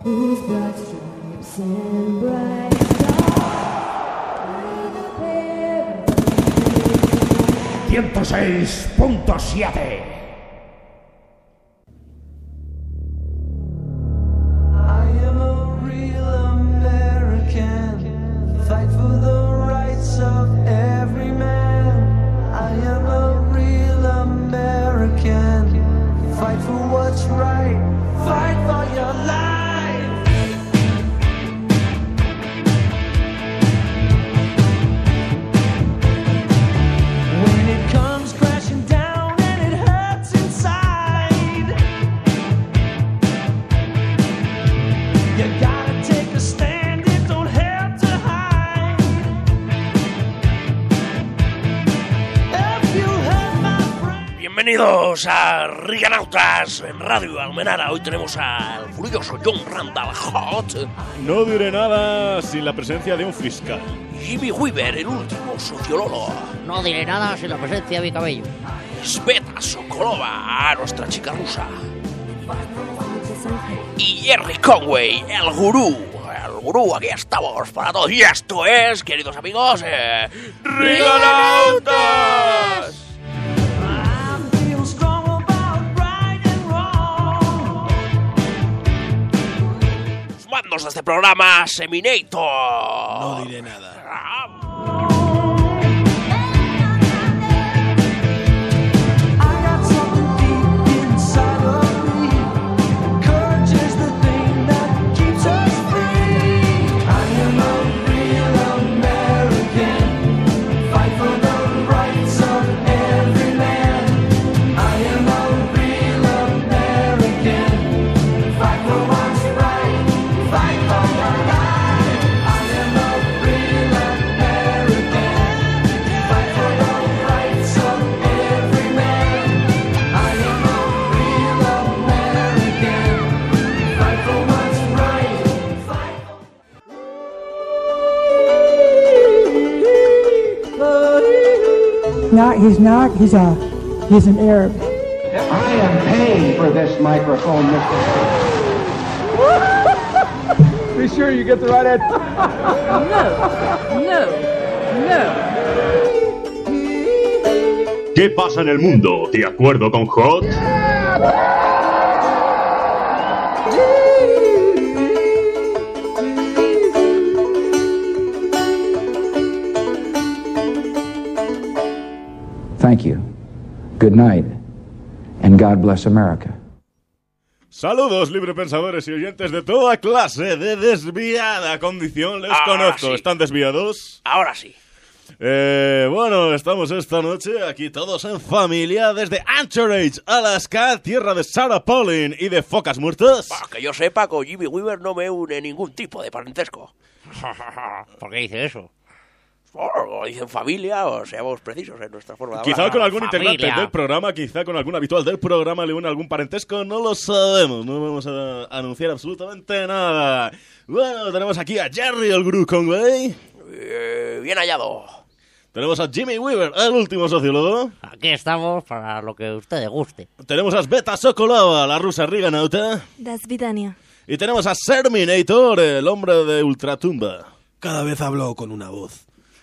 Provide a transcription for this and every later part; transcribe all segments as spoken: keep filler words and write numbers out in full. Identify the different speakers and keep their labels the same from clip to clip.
Speaker 1: whose broad stripes and bright
Speaker 2: ciento seis punto siete.
Speaker 3: Bienvenidos a Riganautas en Radio Almenara. Hoy tenemos al furioso John Randall Hot.
Speaker 4: No diré nada sin la presencia de un fiscal.
Speaker 3: Jimmy Weaver, el último sociólogo.
Speaker 5: No diré nada sin la presencia de mi cabello.
Speaker 3: Sveta Sokolova, nuestra chica rusa. Y Jerry Conway, el gurú. El gurú, aquí estamos para todos. Y esto es, queridos amigos, eh, Riganautas. Mandos de este programa, Seminator.
Speaker 6: No diré nada.
Speaker 7: Not, he's not. He's a, he's an Arab.
Speaker 8: I am paying for this microphone, Mister Be sure you get the right answer.
Speaker 7: No, no, no.
Speaker 9: ¿Qué pasa en el mundo? ¿De acuerdo con Hot?
Speaker 8: Thank you. Good night. And God bless America.
Speaker 4: Saludos, librepensadores y oyentes de toda clase de desviada condición. Les
Speaker 3: Ahora
Speaker 4: conozco.
Speaker 3: sí.
Speaker 4: ¿Están desviados?
Speaker 3: Ahora sí.
Speaker 4: Eh, bueno, estamos esta noche aquí todos en familia desde Anchorage, Alaska, tierra de Sarah Palin y de focas muertas.
Speaker 3: Bah, que yo sepa, con Jimmy Weaver no me une ningún tipo de parentesco.
Speaker 5: ¿Por qué dice eso?
Speaker 3: O dicen familia, o seamos precisos en nuestra forma de hablar.
Speaker 4: Quizá con algún
Speaker 5: familia.
Speaker 4: integrante del programa, quizá con algún habitual del programa le une algún parentesco, no lo sabemos, no vamos a anunciar absolutamente nada. Bueno, tenemos aquí a Jerry, el gurú Conway.
Speaker 3: Eh, bien hallado.
Speaker 4: Tenemos a Jimmy Weaver, el último sociólogo.
Speaker 5: Aquí estamos para lo que a ustedes guste.
Speaker 4: Tenemos a Sveta Sokolova, la rusa riganauta.
Speaker 1: Das Vidania.
Speaker 4: Y tenemos a Serminator, el hombre de Ultratumba.
Speaker 6: Cada vez hablo con una voz.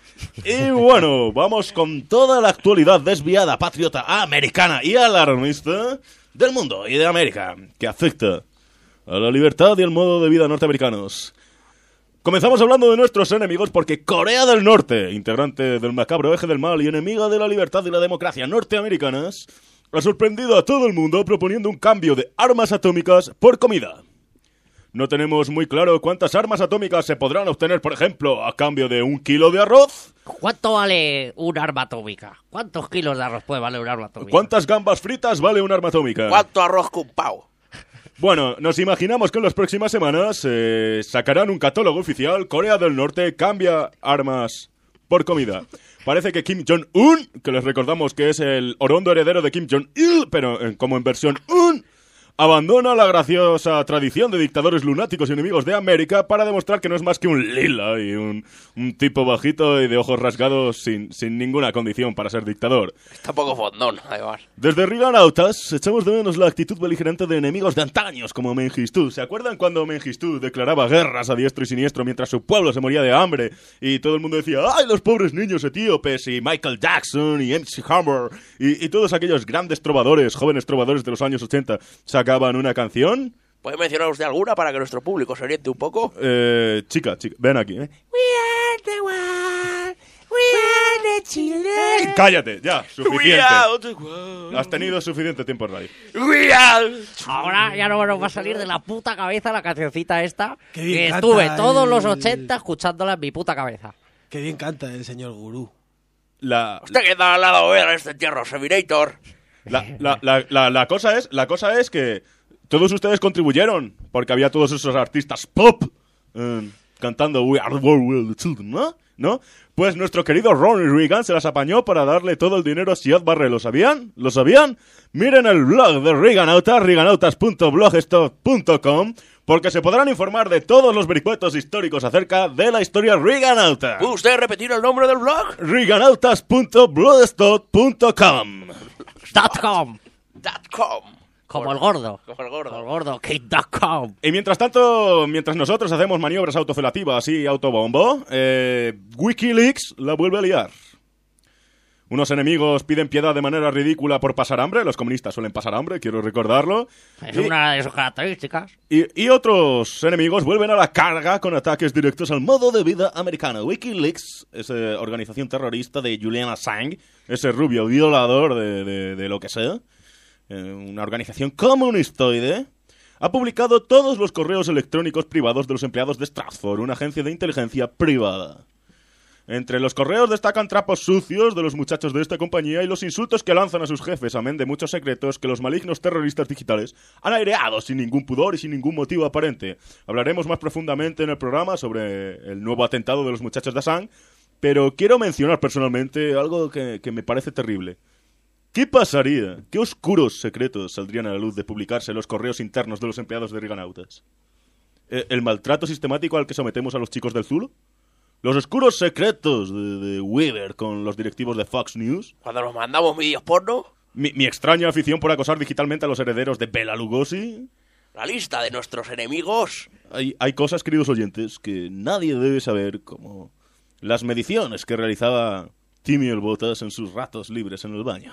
Speaker 4: Y bueno, vamos con toda la actualidad desviada, patriota, americana y alarmista del mundo y de América, que afecta a la libertad y el modo de vida norteamericanos. Comenzamos hablando de nuestros enemigos porque Corea del Norte, integrante del macabro eje del mal y enemiga de la libertad y la democracia norteamericanas, ha sorprendido a todo el mundo proponiendo un cambio de armas atómicas por comida. No tenemos muy claro cuántas armas atómicas se podrán obtener, por ejemplo, a cambio de un kilo de arroz.
Speaker 5: ¿Cuánto vale un arma atómica? ¿Cuántos kilos de arroz puede valer un arma atómica?
Speaker 4: ¿Cuántas gambas fritas vale un arma atómica?
Speaker 3: ¿Cuánto arroz con pavo?
Speaker 4: Bueno, nos imaginamos que en las próximas semanas eh, sacarán un catálogo oficial. Corea del Norte cambia armas por comida. Parece que Kim Jong-un, que les recordamos que es el orondo heredero de Kim Jong-il, pero eh, como en versión un, abandona la graciosa tradición de dictadores lunáticos y enemigos de América para demostrar que no es más que un lila y un, un tipo bajito y de ojos rasgados sin, sin ninguna condición para ser dictador.
Speaker 3: Está poco fondón, además.
Speaker 4: Desde Riganautas echamos de menos la actitud beligerante de enemigos de antaños como Mengistu. ¿Se acuerdan cuando Mengistu declaraba guerras a diestro y siniestro mientras su pueblo se moría de hambre y todo el mundo decía ¡ay, los pobres niños etíopes! Y Michael Jackson y M C Hammer y, y todos aquellos grandes trovadores, jóvenes trovadores de los años ochenta sacaban una canción.
Speaker 3: ¿Puede mencionar usted alguna para que nuestro público se oriente un poco?
Speaker 4: Eh, chica, chica, ven aquí. ¿eh?
Speaker 5: We are the world, we are the children.
Speaker 4: Cállate, ya, suficiente.
Speaker 3: We are the world.
Speaker 4: Has tenido suficiente tiempo en radio.
Speaker 3: We are...
Speaker 5: Ahora ya no nos va a salir de la puta cabeza la cancioncita esta.
Speaker 6: Qué bien
Speaker 5: que
Speaker 6: canta
Speaker 5: estuve
Speaker 6: el-
Speaker 5: todos los ochenta escuchándola en mi puta cabeza.
Speaker 6: Qué bien canta el señor Gurú.
Speaker 4: La,
Speaker 3: Usted que está al lado ver a este entierro, Seminator.
Speaker 4: La, la, la, la, la cosa es, la cosa es que todos ustedes contribuyeron, porque había todos esos artistas pop eh, cantando We Are the World, We Are the Children, ¿no? ¿no? Pues nuestro querido Ronald Reagan se las apañó para darle todo el dinero a Siad Barre. ¿Lo sabían? ¿Lo sabían? Miren el blog de Reaganautas, reaganautas punto blogspot punto com, porque se podrán informar de todos los vericuetos históricos acerca de la historia Reaganauta.
Speaker 3: ¿Puede usted repetir el nombre del blog?
Speaker 4: reaganautas punto blogspot punto com.
Speaker 5: Dot com.
Speaker 3: Dot com.
Speaker 5: Como el gordo.
Speaker 3: Como el gordo.
Speaker 5: Como el gordo. Kate dot com.
Speaker 4: Y mientras tanto, mientras nosotros hacemos maniobras autofelativas y autobombo, eh, WikiLeaks la vuelve a liar. Unos enemigos piden piedad de manera ridícula por pasar hambre. Los comunistas suelen pasar hambre, quiero recordarlo.
Speaker 5: Es
Speaker 4: Y-
Speaker 5: una de sus características.
Speaker 4: Y, y otros enemigos vuelven a la carga con ataques directos al modo de vida americano. WikiLeaks, esa organización terrorista de Julian Assange, ese rubio violador de, de, de lo que sea, eh, una organización comunistoide, ha publicado todos los correos electrónicos privados de los empleados de Stratford, una agencia de inteligencia privada. Entre los correos destacan trapos sucios de los muchachos de esta compañía y los insultos que lanzan a sus jefes, amén de muchos secretos que los malignos terroristas digitales han aireado sin ningún pudor y sin ningún motivo aparente. Hablaremos más profundamente en el programa sobre el nuevo atentado de los muchachos de Assange, pero quiero mencionar personalmente algo que, que me parece terrible. ¿Qué pasaría? ¿Qué oscuros secretos saldrían a la luz de publicarse los correos internos de los empleados de Reaganautas? ¿El, el maltrato sistemático al que sometemos a los chicos del Zulo? ¿Los oscuros secretos de, de Weaver con los directivos de Fox News?
Speaker 3: Cuando nos mandamos vídeos porno,
Speaker 4: ¿Mi, mi extraña afición por acosar digitalmente a los herederos de Bela Lugosi?
Speaker 3: la lista de nuestros enemigos.
Speaker 4: Hay, hay cosas, queridos oyentes, que nadie debe saber, como las mediciones que realizaba Timmy el Botas en sus ratos libres en el baño.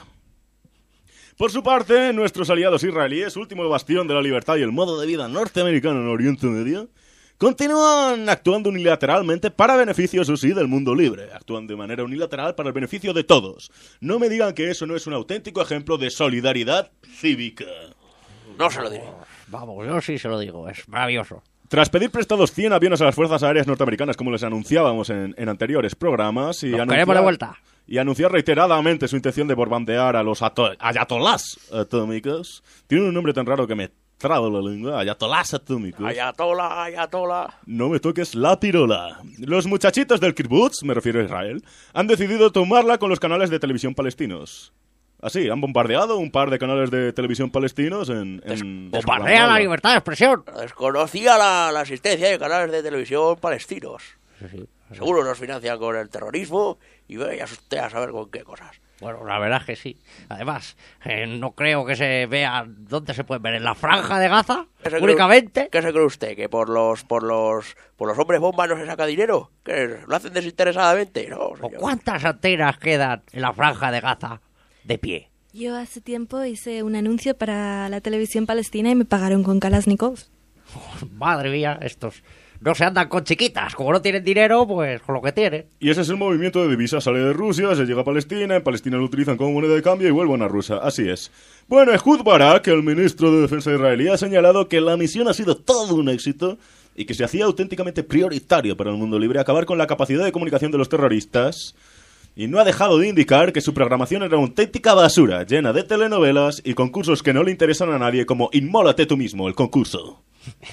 Speaker 4: Por su parte, nuestros aliados israelíes, último bastión de la libertad y el modo de vida norteamericano en Oriente Medio, continúan actuando unilateralmente para beneficio, eso sí, del mundo libre. Actúan de manera unilateral para el beneficio de todos. No me digan que eso no es un auténtico ejemplo de solidaridad cívica.
Speaker 3: No se lo diré.
Speaker 5: Vamos, yo sí se lo digo. Es maravilloso.
Speaker 4: Tras pedir prestados cien aviones a las fuerzas aéreas norteamericanas, como les anunciábamos en, en anteriores programas, y
Speaker 5: Los
Speaker 4: anunciar,
Speaker 5: queremos de vuelta.
Speaker 4: y anunciar reiteradamente su intención de bombardear a los ato- ayatolás atómicos, tiene un nombre tan raro que me trabo la lengua, ayatolás atómicos.
Speaker 3: Ayatola, ayatola.
Speaker 4: No me toques la pirola. Los muchachitos del kibbutz, me refiero a Israel, han decidido tomarla con los canales de televisión palestinos. Así, han bombardeado un par de canales de televisión palestinos en... en
Speaker 5: Bombardea la libertad de expresión.
Speaker 3: Desconocía la, la existencia de canales de televisión palestinos.
Speaker 5: Sí, sí.
Speaker 3: Seguro nos financian con el terrorismo y vaya usted a saber con qué cosas.
Speaker 5: Bueno, la verdad es que sí. Además, eh, no creo que se vea dónde se pueden ver. ¿En la franja de Gaza?
Speaker 3: ¿Qué se cree-
Speaker 5: Únicamente.
Speaker 3: ¿Qué se cree usted? ¿Que por los por los por los hombres bomba no se saca dinero? ¿Que lo hacen desinteresadamente? No,
Speaker 5: ¿O
Speaker 3: señor.
Speaker 5: cuántas antenas quedan en la franja de Gaza de pie?
Speaker 1: Yo hace tiempo hice un anuncio para la televisión palestina y me pagaron con Kalashnikov.
Speaker 5: Madre mía, estos no se andan con chiquitas. Como no tienen dinero, pues con lo que tienen.
Speaker 4: Y ese es el movimiento de divisas. Sale de Rusia, se llega a Palestina, en Palestina lo utilizan como moneda de cambio y vuelven a Rusia. Así es. Bueno, Ehud Barak, el ministro de Defensa israelí, ha señalado que la misión ha sido todo un éxito y que se hacía auténticamente prioritario para el mundo libre acabar con la capacidad de comunicación de los terroristas. Y no ha dejado de indicar que su programación era una auténtica basura, llena de telenovelas y concursos que no le interesan a nadie, como Inmólate tú mismo, el concurso.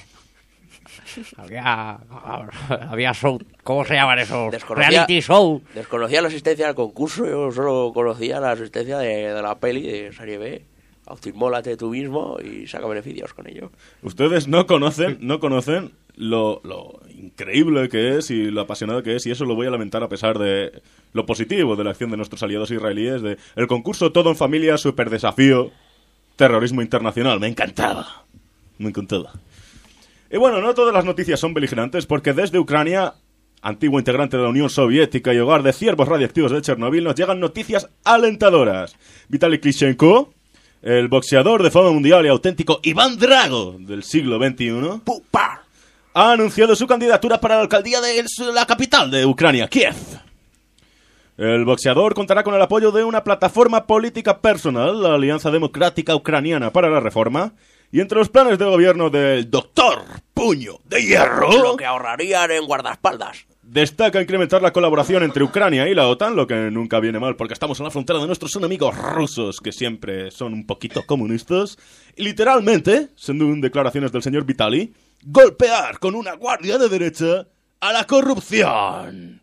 Speaker 5: Había, había show, ¿cómo se llaman esos?
Speaker 3: Desconocía-
Speaker 5: Reality show.
Speaker 3: Desconocía la existencia del concurso, yo solo conocía la existencia de, de la peli de Serie B. autoinmólate tú mismo y saca beneficios con ello.
Speaker 4: Ustedes no conocen, no conocen lo, lo increíble que es y lo apasionado que es, y eso lo voy a lamentar a pesar de lo positivo de la acción de nuestros aliados israelíes, de el concurso Todo en Familia, Super Desafío, Terrorismo Internacional. Me encantaba, me encantaba. Y bueno, no todas las noticias son beligerantes, porque desde Ucrania, antiguo integrante de la Unión Soviética y hogar de ciervos radiactivos de Chernobyl, nos llegan noticias alentadoras. Vitaly Klitschko, el boxeador de fama mundial y auténtico Iván Drago del siglo veintiuno, ¡pupa!, ha anunciado su candidatura para la alcaldía de la capital de Ucrania, Kiev. El boxeador contará con el apoyo de una plataforma política personal, la Alianza Democrática Ucraniana para la Reforma, y entre los planes de gobierno del doctor Puño de Hierro,
Speaker 3: lo que ahorrarían en guardaespaldas,
Speaker 4: destaca incrementar la colaboración entre Ucrania y la OTAN, lo que nunca viene mal porque estamos en la frontera de nuestros enemigos rusos, que siempre son un poquito comunistas, y literalmente, según declaraciones del señor Vitaly, golpear con una guardia de derecha a la corrupción.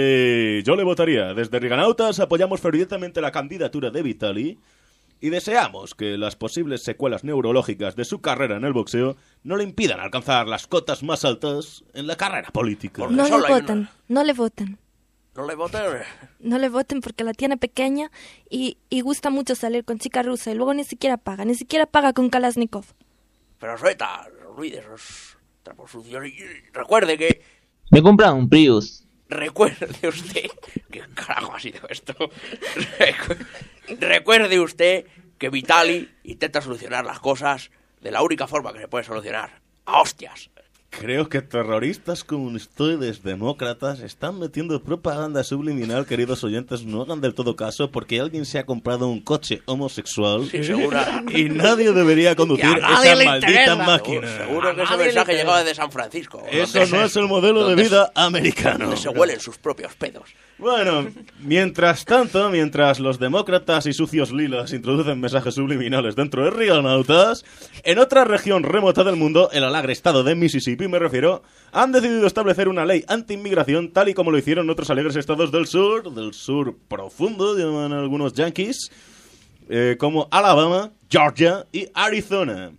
Speaker 4: Sí, yo le votaría. Desde Riganautas apoyamos fervientemente la candidatura de Vitaly y deseamos que las posibles secuelas neurológicas de su carrera en el boxeo no le impidan alcanzar las cotas más altas en la carrera política.
Speaker 1: No le voten, una... no le voten.
Speaker 3: ¿No le voten?
Speaker 1: No le voten porque la tiene pequeña y, y gusta mucho salir con chica rusa y luego ni siquiera paga, ni siquiera paga con Kalashnikov.
Speaker 3: Pero suelta, olvide esos trapos sucios y recuerde que...
Speaker 10: Me compran un Prius.
Speaker 3: Recuerde usted... ¿Qué carajo ha sido esto? Recu... Recuerde usted que Vitaly intenta solucionar las cosas de la única forma que se puede solucionar. ¡A hostias!
Speaker 4: Creo que terroristas como ustedes, demócratas, están metiendo propaganda subliminal, queridos oyentes. No hagan del todo caso, porque alguien se ha comprado un coche homosexual.
Speaker 3: Sí, seguro.
Speaker 4: Y nadie debería conducir esa maldita
Speaker 3: interesa.
Speaker 4: máquina.
Speaker 3: Seguro que ese mensaje llegaba desde San Francisco.
Speaker 4: Eso no es el modelo de vida americano.
Speaker 3: Donde se huelen sus propios pedos.
Speaker 4: Bueno, mientras tanto, mientras los demócratas y sucios lilas introducen mensajes subliminales dentro de Riganautas, en otra región remota del mundo, el alegre estado de Mississippi, me refiero, han decidido establecer una ley anti-inmigración tal y como lo hicieron otros alegres estados del sur, del sur profundo, llaman algunos yanquis, eh, como Alabama, Georgia y Arizona.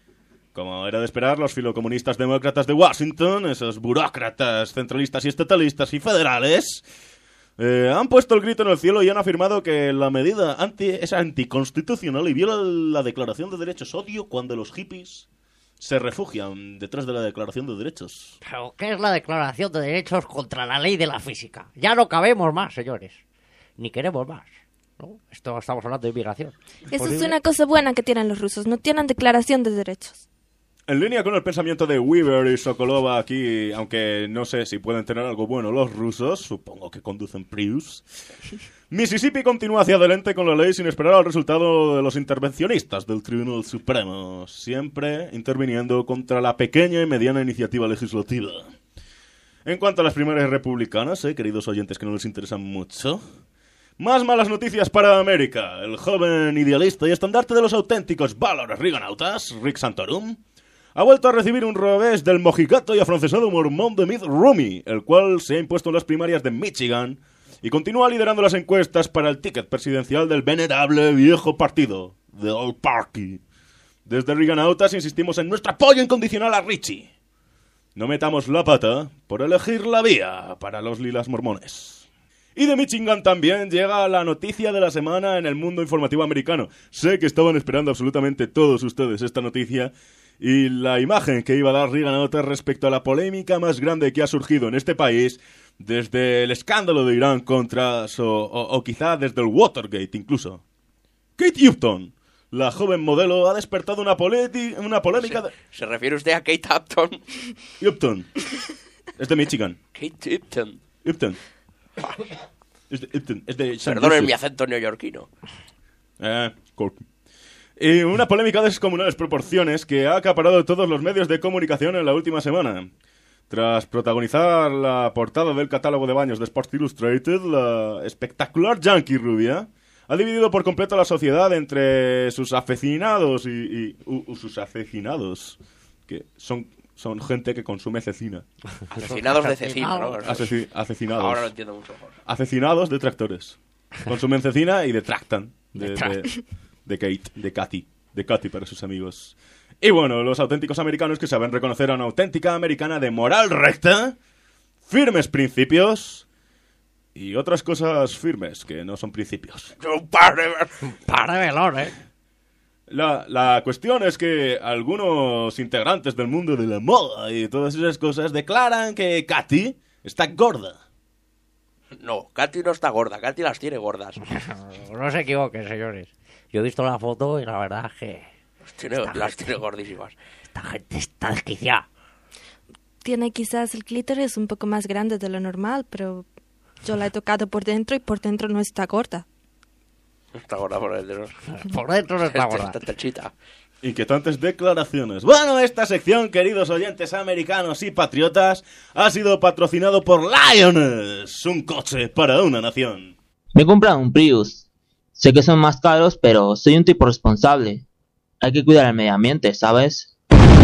Speaker 4: Como era de esperar, los filocomunistas demócratas de Washington, esos burócratas centralistas y estatalistas y federales, Eh, han puesto el grito en el cielo y han afirmado que la medida anti, es anticonstitucional y viola la Declaración de Derechos. Odio cuando los hippies se refugian detrás de la Declaración de Derechos.
Speaker 5: ¿Pero qué es la Declaración de Derechos contra la ley de la física? Ya no cabemos más, señores. Ni queremos más, ¿no? Esto estamos hablando de inmigración.
Speaker 1: Eso es una cosa buena que tienen los rusos. No tienen Declaración de Derechos.
Speaker 4: En línea con el pensamiento de Weaver y Sokolova aquí, aunque no sé si pueden tener algo bueno los rusos, supongo que conducen Prius, Mississippi continúa hacia adelante con la ley sin esperar al resultado de los intervencionistas del Tribunal Supremo, siempre interviniendo contra la pequeña y mediana iniciativa legislativa. En cuanto a las primarias republicanas, eh, queridos oyentes que no les interesan mucho, más malas noticias para América. El joven idealista y estandarte de los auténticos valores riganautas, Rick Santorum, ha vuelto a recibir un revés del mojigato y afrancesado mormón de Mitt Romney, el cual se ha impuesto en las primarias de Michigan y continúa liderando las encuestas para el ticket presidencial del venerable viejo partido, The Old Party. Desde Riganautas insistimos en nuestro apoyo incondicional a Richie. No metamos la pata por elegir la vía para los lilas mormones. Y de Michigan también llega la noticia de la semana en el mundo informativo americano. Sé que estaban esperando absolutamente todos ustedes esta noticia y la imagen que iba a dar Riganautas respecto a la polémica más grande que ha surgido en este país desde el escándalo de Irán contra, o, o, o quizá desde el Watergate incluso. Kate Upton, la joven modelo, ha despertado una, poleti- una polémica...
Speaker 3: ¿Se,
Speaker 4: de...
Speaker 3: ¿Se refiere usted a Kate Upton?
Speaker 4: Upton. Es de Michigan.
Speaker 3: Kate Upton.
Speaker 4: Upton. Es de Upton. Es de San
Speaker 3: Perdonen
Speaker 4: Joseph.
Speaker 3: mi acento neoyorquino.
Speaker 4: Eh, cork. Y una polémica de descomunales proporciones que ha acaparado todos los medios de comunicación en la última semana. Tras protagonizar la portada del catálogo de baños de Sports Illustrated, la espectacular Yankee rubia ha dividido por completo a la sociedad entre sus afecinados y... y uh, uh, sus afecinados, que son, son gente que consume cecina.
Speaker 3: Asesinados de cecina, ¿no?
Speaker 4: Asesi- asesinados.
Speaker 3: Ahora lo entiendo mucho mejor.
Speaker 4: Asesinados de tractores. Consumen cecina y detractan de... de de Kate, de Katy. de Katy para sus amigos. Y bueno, los auténticos americanos que saben reconocer a una auténtica americana de moral recta, firmes principios y otras cosas firmes que no son principios.
Speaker 3: Un par de...
Speaker 5: Un par de velones.
Speaker 4: La, la cuestión es que algunos integrantes del mundo de la moda y todas esas cosas declaran que Katy está gorda.
Speaker 3: No, Katy no está gorda, Katy las tiene gordas.
Speaker 5: No se equivoquen, señores. Yo he visto la foto y la verdad es que...
Speaker 3: Las tiene, las tiene gordísimas.
Speaker 5: Esta gente está desquiciada.
Speaker 1: Tiene quizás el clítoris un poco más grande de lo normal, pero yo la he tocado por dentro y por dentro no está gorda.
Speaker 3: No está gorda por dentro.
Speaker 5: Por dentro no está gorda.
Speaker 3: Está techita.
Speaker 4: Inquietantes declaraciones. Bueno, esta sección, queridos oyentes americanos y patriotas, ha sido patrocinado por Lioness, un coche para una nación.
Speaker 10: Me he comprado un Prius. Sé que son más caros, pero soy un tipo responsable. Hay que cuidar el medio ambiente, ¿sabes?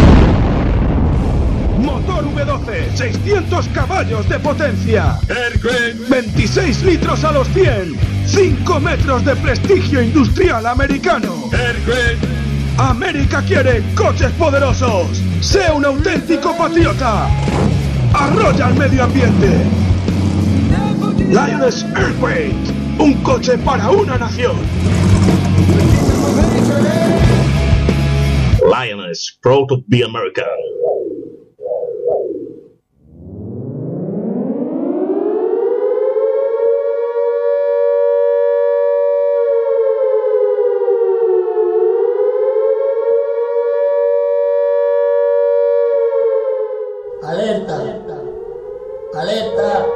Speaker 2: Motor V doce, seiscientos caballos de potencia.
Speaker 9: Airgrade.
Speaker 2: veintiséis litros a los cien. cinco metros de prestigio industrial americano.
Speaker 9: Airgrade.
Speaker 2: América quiere coches poderosos. Sé un auténtico patriota. Arrolla al medio ambiente. Lioness Airway, un coche para una nación.
Speaker 9: Lioness, proud to be American.
Speaker 11: Alerta, alerta.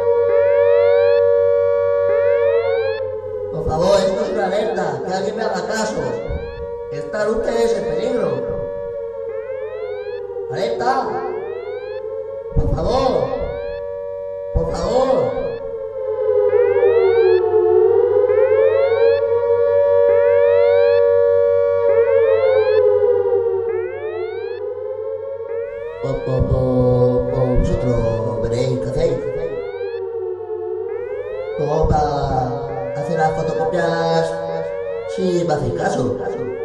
Speaker 11: Por favor, esto es una alerta, que alguien me haga caso. Están ustedes en peligro. Alerta. Por favor, por favor. Por, por, por, por vosotros veréis qué hacéis. Luego para hacer las fotocopias, si me hacéis caso.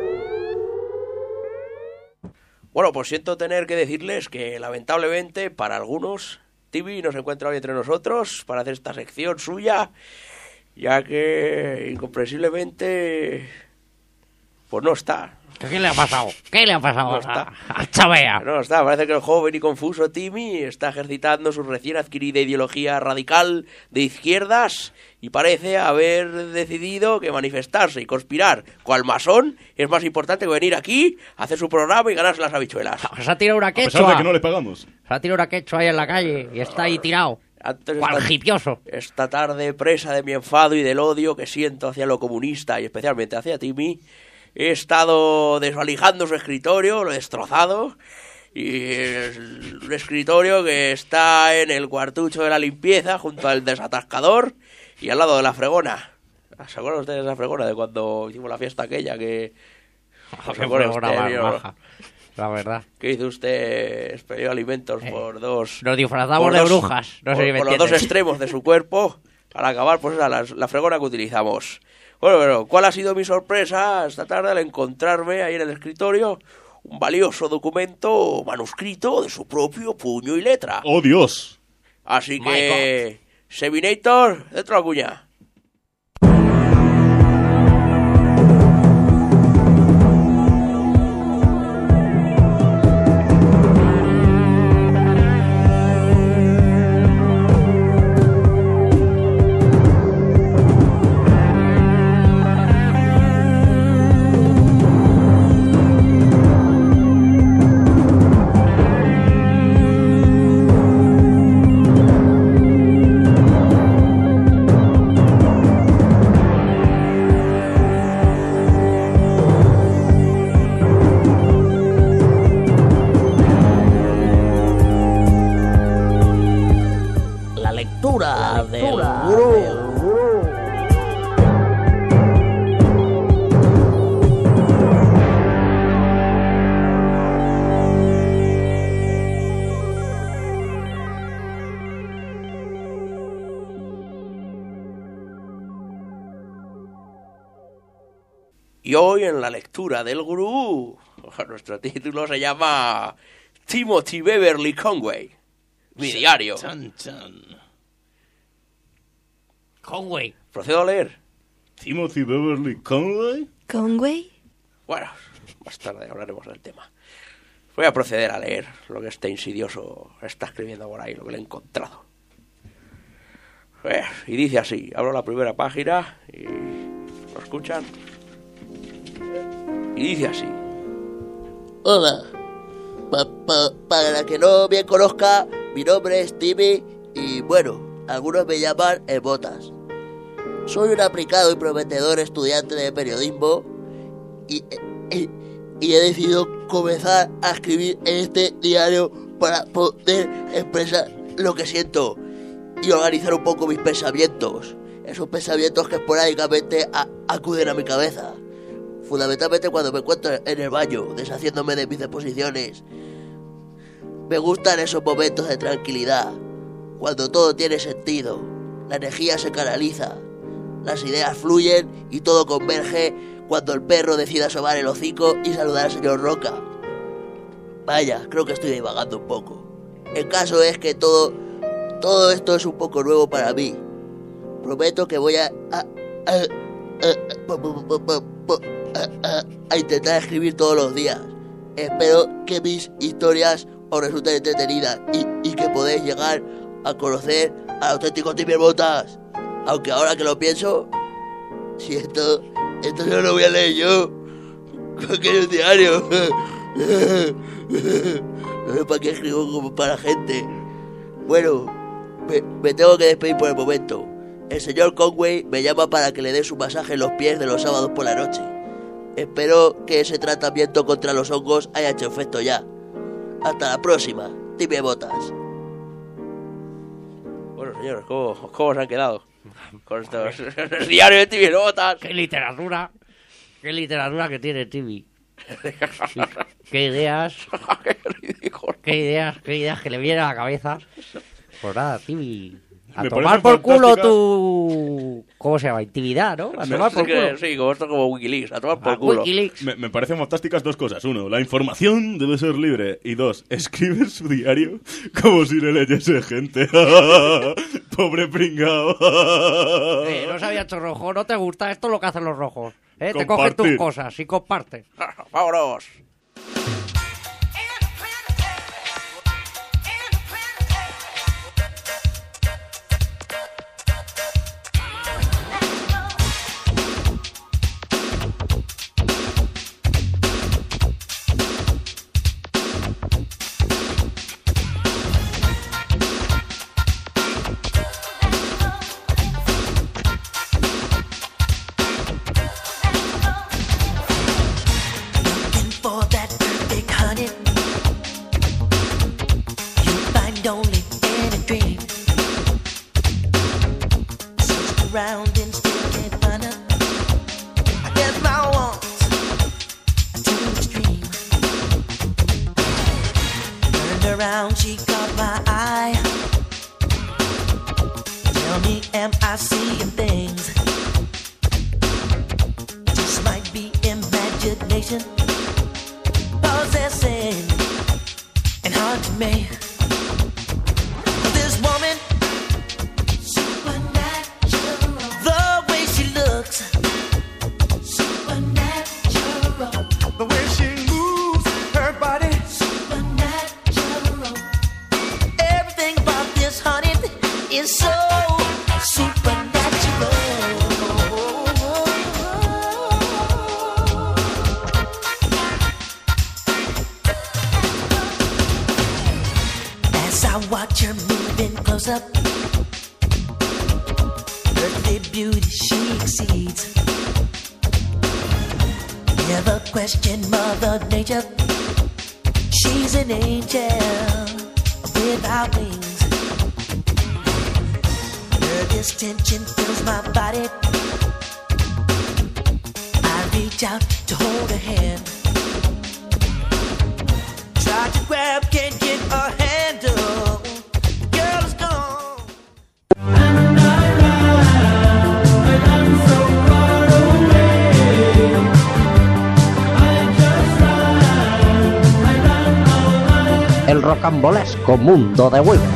Speaker 3: Bueno, pues siento tener que decirles que lamentablemente para algunos Timmy no se encuentra hoy entre nosotros para hacer esta sección suya, ya que incomprensiblemente pues no está.
Speaker 5: ¿Qué le ha pasado? ¿Qué le ha pasado
Speaker 3: No
Speaker 5: a,
Speaker 3: está.
Speaker 5: a Chavea?
Speaker 3: No está, parece que el joven y confuso Timmy está ejercitando su recién adquirida ideología radical de izquierdas y parece haber decidido que manifestarse y conspirar cual masón es más importante que venir aquí, hacer su programa y ganarse las habichuelas.
Speaker 5: Se ha tirado una
Speaker 4: A pesar
Speaker 5: quechua.
Speaker 4: de que no le pagamos.
Speaker 5: Se ha tirado una quechua ahí en la calle y está ahí tirado.
Speaker 3: Antes
Speaker 5: Cual
Speaker 3: esta,
Speaker 5: hipioso.
Speaker 3: esta tarde, presa de mi enfado y del odio que siento hacia lo comunista y especialmente hacia Timmy, he estado desvalijando su escritorio, lo he destrozado, y es un escritorio que está en el cuartucho de la limpieza, junto al desatascador y al lado de la fregona. ¿Se acuerdan ustedes de la fregona de cuando hicimos la fiesta aquella que...
Speaker 5: Qué
Speaker 3: ¿Se acuerdan
Speaker 5: fregona
Speaker 3: ustedes,
Speaker 5: más
Speaker 3: yo?
Speaker 5: baja, la verdad.
Speaker 3: ¿Qué hizo usted? Expedió alimentos
Speaker 5: Eh,
Speaker 3: por dos...
Speaker 5: Nos disfrazamos
Speaker 3: por
Speaker 5: de
Speaker 3: dos-
Speaker 5: brujas. No sé
Speaker 3: por,
Speaker 5: si me
Speaker 3: por los dos
Speaker 5: entiendes.
Speaker 3: extremos de su cuerpo para acabar pues la, la fregona que utilizamos. Bueno, bueno, ¿cuál ha sido mi sorpresa esta tarde al encontrarme ahí en el escritorio un valioso documento manuscrito de su propio puño y letra?
Speaker 4: ¡Oh, Dios!
Speaker 3: Así
Speaker 5: My
Speaker 3: que, Seminator, dentro la cuña.
Speaker 11: La lectura, del gurú.
Speaker 3: Y hoy en la lectura del gurú, nuestro título se llama Timothy Beverly Conway, mi diario.
Speaker 4: Chan, chan.
Speaker 5: Conway.
Speaker 3: ¿Procedo a leer?
Speaker 4: Timothy Beverly Conway.
Speaker 1: ¿Conway?
Speaker 3: Bueno, más tarde hablaremos del tema. Voy a proceder a leer lo que este insidioso está escribiendo por ahí, lo que le he encontrado. Eh, y dice así, abro la primera página y lo escuchan. Y dice así.
Speaker 11: Hola. Pa, pa, para la que no me conozca, mi nombre es Timmy y bueno, algunos me llaman el Botas. Soy un aplicado y prometedor estudiante de periodismo y, y, y he decidido comenzar a escribir en este diario para poder expresar lo que siento y organizar un poco mis pensamientos. Esos pensamientos que esporádicamente a, acuden a mi cabeza. Fundamentalmente cuando me encuentro en el baño, deshaciéndome de mis disposiciones. Me gustan esos momentos de tranquilidad, cuando todo tiene sentido, la energía se canaliza, las ideas fluyen y todo converge cuando el perro decide asomar el hocico y saludar al señor Roca. Vaya, creo que estoy divagando un poco. El caso es que todo, todo esto es un poco nuevo para mí. Prometo que voy a... a, a, a, a, a, a intentar escribir todos los días. Espero que mis historias os resulten entretenidas y, y que podáis llegar a conocer al auténtico Timmy Botas. Aunque ahora que lo pienso, si esto, esto no lo voy a leer yo, que es un diario. No sé para qué escribo como para gente. Bueno, me, me tengo que despedir por el momento. El señor Conway me llama para que le dé su masaje en los pies de los sábados por la noche. Espero que ese tratamiento contra los hongos haya hecho efecto ya. Hasta la próxima, Timmy Botas.
Speaker 3: Bueno, señores, ¿cómo, cómo se han quedado con estos diarios de Timmy Botas?
Speaker 5: ¡Qué literatura! ¡Qué literatura que tiene Timmy! Sí, qué ideas, qué ideas, qué ideas que le vienen a la cabeza. Pues nada, Timmy, a
Speaker 4: Me
Speaker 5: tomar
Speaker 4: parece
Speaker 5: por culo
Speaker 4: fantástica.
Speaker 5: tu... ¿Cómo se llama? Intimidad, ¿no? A tomar por culo.
Speaker 3: Sí, como esto como Wikileaks, a tomar por
Speaker 5: A
Speaker 3: culo.
Speaker 5: Wikileaks.
Speaker 4: Me, me parecen fantásticas dos cosas. Uno, la información debe ser libre. Y dos, escribe en su diario como si le leyese gente. Pobre pringao.
Speaker 5: Eh, no sabía hecho rojo, no te gusta esto lo que hacen los rojos. ¿Eh? Te coges
Speaker 4: Compartir.
Speaker 5: tus cosas y compartes.
Speaker 3: ¡Vámonos!
Speaker 12: For that big honey, you find only in a dream. Searched around and still can't find her. I guess my wants are too extreme. Turned around, she caught my eye. Tell me, am I seeing things? This might be imagination. Possessing and hard to make. This woman, supernatural. The way she looks, supernatural. The way she moves her body, supernatural. Everything about this honey is so supernatural. I watch her moving close up. Earthly beauty she exceeds. Never question Mother Nature. She's an angel without wings. Nervous tension fills my body. I reach out to hold her hand. Try to grab, can't get a handle. The girl is gone. I'm not right, and I'm so far away.
Speaker 5: rocambolesco mundo de Weaver.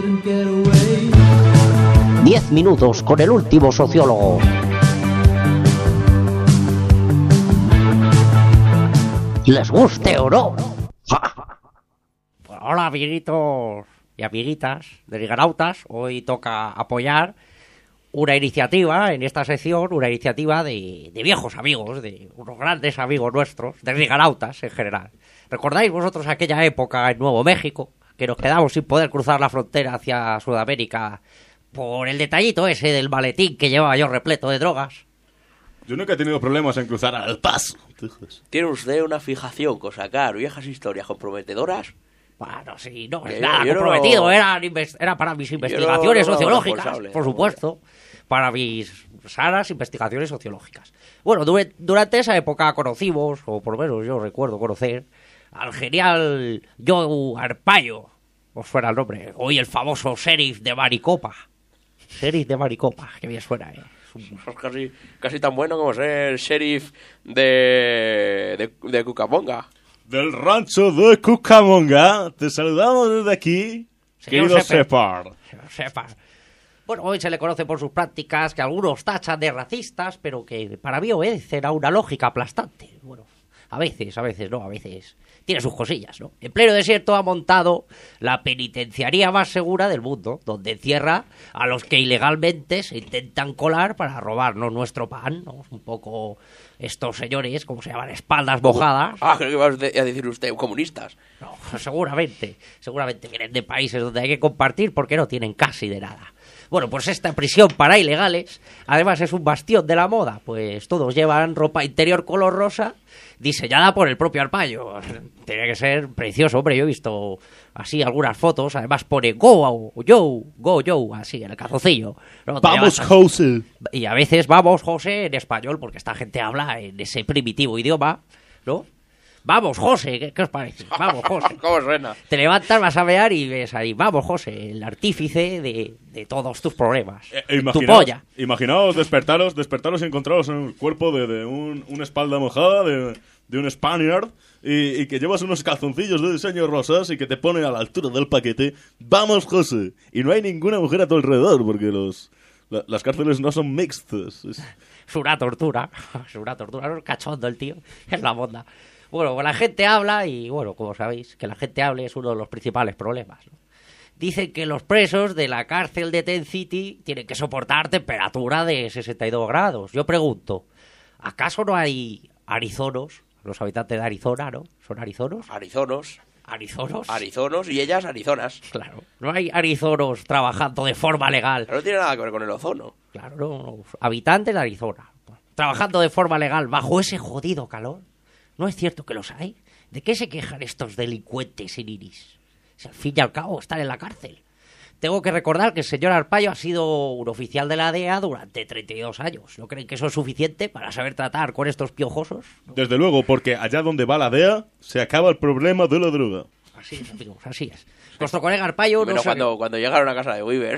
Speaker 5: Diez minutos con el último sociólogo. ¿Les guste o no? Hola, amiguitos y amiguitas de Riganautas. Hoy toca apoyar una iniciativa en esta sección, una iniciativa de, de viejos amigos, de unos grandes amigos nuestros, de Riganautas en general. ¿Recordáis vosotros aquella época en Nuevo México, que nos quedamos sin poder cruzar la frontera hacia Sudamérica por el detallito ese del maletín que llevaba yo repleto de drogas?
Speaker 4: Yo nunca he tenido problemas en cruzar al paso.
Speaker 3: ¿Tiene usted una fijación con sacar viejas historias comprometedoras?
Speaker 5: Bueno, sí, no es
Speaker 3: Yo-
Speaker 5: nada
Speaker 3: yo no-
Speaker 5: comprometido, era, era para mis investigaciones
Speaker 3: no lo hago
Speaker 5: sociológicas,
Speaker 3: responsable,
Speaker 5: por
Speaker 3: no,
Speaker 5: supuesto, para mis sanas investigaciones sociológicas. Bueno, du- durante esa época conocimos, o por lo menos yo recuerdo conocer, al genial Joe Arpaio, os suena el nombre, hoy el famoso sheriff de Maricopa. Sheriff de Maricopa, que bien suena, ¿eh?
Speaker 3: Es casi, casi tan bueno como ser sheriff de, de, de Cucamonga.
Speaker 4: Del rancho de Cucamonga, te saludamos desde aquí,
Speaker 5: Señor
Speaker 4: querido
Speaker 5: Shepard.
Speaker 4: Shepard.
Speaker 5: Señor Shepard. Bueno, hoy se le conoce por sus prácticas que algunos tachan de racistas, pero que para mí obedecen a una lógica aplastante. Bueno, a veces, a veces no, a veces tiene sus cosillas, ¿no? En pleno desierto ha montado la penitenciaría más segura del mundo, donde encierra a los que ilegalmente se intentan colar para robarnos nuestro pan, ¿no? Un poco estos señores, ¿cómo se llaman? Espaldas mojadas.
Speaker 3: Ah, creo que iba a decir usted, comunistas.
Speaker 5: No, seguramente, seguramente vienen de países donde hay que compartir porque no tienen casi de nada. Bueno, pues esta prisión para ilegales, además es un bastión de la moda, pues todos llevan ropa interior color rosa, diseñada por el propio Arpaio. Tiene que ser precioso, hombre, yo he visto así algunas fotos, además pone Go, Joe, Go, Joe, así en el calzoncillo. ¿No? Te
Speaker 4: Vamos,
Speaker 5: levantas-
Speaker 4: José.
Speaker 5: Y a veces vamos, José, en español, porque esta gente habla en ese primitivo idioma, ¿no? Vamos, José, ¿qué, qué os parece? Vamos, José.
Speaker 3: ¿Cómo suena?
Speaker 5: Te levantas, vas a mear y ves ahí, vamos, José, el artífice de, de todos tus problemas.
Speaker 4: Eh,
Speaker 5: tu
Speaker 4: imaginaos,
Speaker 5: polla.
Speaker 4: imaginaos despertaros, despertaros y encontraros en el cuerpo de, de un, una espalda mojada, de, de un Spaniard, y, y que llevas unos calzoncillos de diseño rosas y que te pone a la altura del paquete. ¡Vamos, José! Y no hay ninguna mujer a tu alrededor, porque los la- las cárceles no son mixtas. Es-
Speaker 5: Es una tortura, es una tortura, es un cachondo el tío, es la monda. Bueno, pues la gente habla y, bueno, como sabéis, que la gente hable es uno de los principales problemas, ¿no? Dicen que los presos de la cárcel de Ten City tienen que soportar temperatura de sesenta y dos grados. Yo pregunto, ¿acaso no hay arizonos? Los habitantes de Arizona, ¿no? ¿Son arizonos?
Speaker 3: Arizonos.
Speaker 5: ¿Arizonos?
Speaker 3: Arizonos y ellas arizonas.
Speaker 5: Claro. No hay arizonos trabajando de forma legal.
Speaker 3: Pero no tiene nada que ver con el ozono.
Speaker 5: Claro, no, no. Habitantes de Arizona. Trabajando de forma legal bajo ese jodido calor. ¿No es cierto que los hay? ¿De qué se quejan estos delincuentes sin iris? Si al fin y al cabo están en la cárcel. Tengo que recordar que el señor Arpaio ha sido un oficial de la D E A durante treinta y dos años. ¿No creen que eso es suficiente para saber tratar con estos piojosos?
Speaker 4: Desde luego, porque allá donde va la D E A, se acaba el problema de la droga.
Speaker 5: Así es, amigos, así es. Nuestro colega Arpaio no
Speaker 3: Bueno,
Speaker 5: sabe...
Speaker 3: cuando, cuando llegaron a casa de Weaver.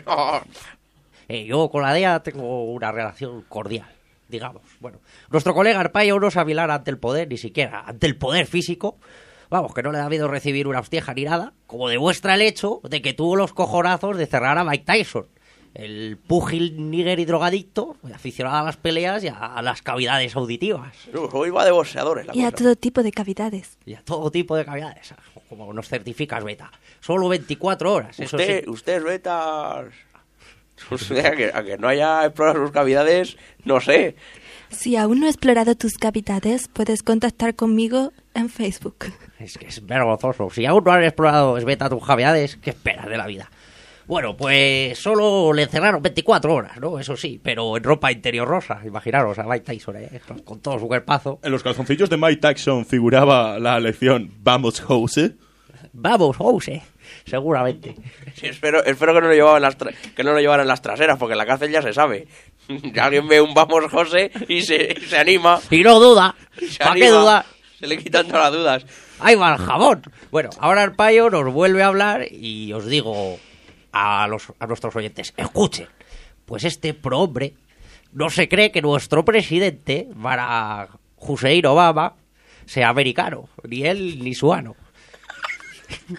Speaker 5: Eh, yo con la D E A tengo una relación cordial, digamos. Bueno, nuestro colega Arpaio no sabe hablar ante el poder, ni siquiera ante el poder físico. Vamos, que no le da miedo recibir una hostieja ni nada, como demuestra el hecho de que tuvo los cojonazos de cerrar a Mike Tyson, el púgil níger y drogadicto, aficionado a las peleas y a las cavidades auditivas.
Speaker 3: Hoy va de boxeadores la
Speaker 1: Y a
Speaker 3: cosa.
Speaker 1: todo tipo de cavidades.
Speaker 5: Y a todo tipo de cavidades, como nos certificas, Beta. Solo veinticuatro horas, eso
Speaker 3: Usted,
Speaker 5: sí.
Speaker 3: usted es beta. Usted, a, que, a que no haya explorado sus cavidades, no sé.
Speaker 1: Si aún no he explorado tus cavidades, puedes contactar conmigo en Facebook.
Speaker 5: Es que es vergonzoso. Si aún no han explorado Esbeta tus cavidades, ¿qué esperas de la vida? Bueno, pues solo le encerraron veinticuatro horas, ¿no? Eso sí, pero en ropa interior rosa. Imaginaros a Mike Tyson, ¿eh? Con todo su cuerpazo.
Speaker 4: En los calzoncillos de Mike Tyson figuraba la lección Vamos, Jose.
Speaker 5: Vamos, Jose. Seguramente.
Speaker 3: Sí, espero, espero que no lo llevaban las tra- que no lo llevaran las traseras, porque en la cárcel ya se sabe. Alguien ve un Vamos José y se, se anima.
Speaker 5: Y no duda.
Speaker 3: Se
Speaker 5: ¿Para qué
Speaker 3: anima,
Speaker 5: duda?
Speaker 3: Se le quitan todas las dudas.
Speaker 5: ¡Ahí va el jabón! Bueno, ahora Arpaio nos vuelve a hablar y os digo a, los, a nuestros oyentes, escuchen, pues este prohombre no se cree que nuestro presidente, Barack Hussein Obama, sea americano, ni él ni su ano.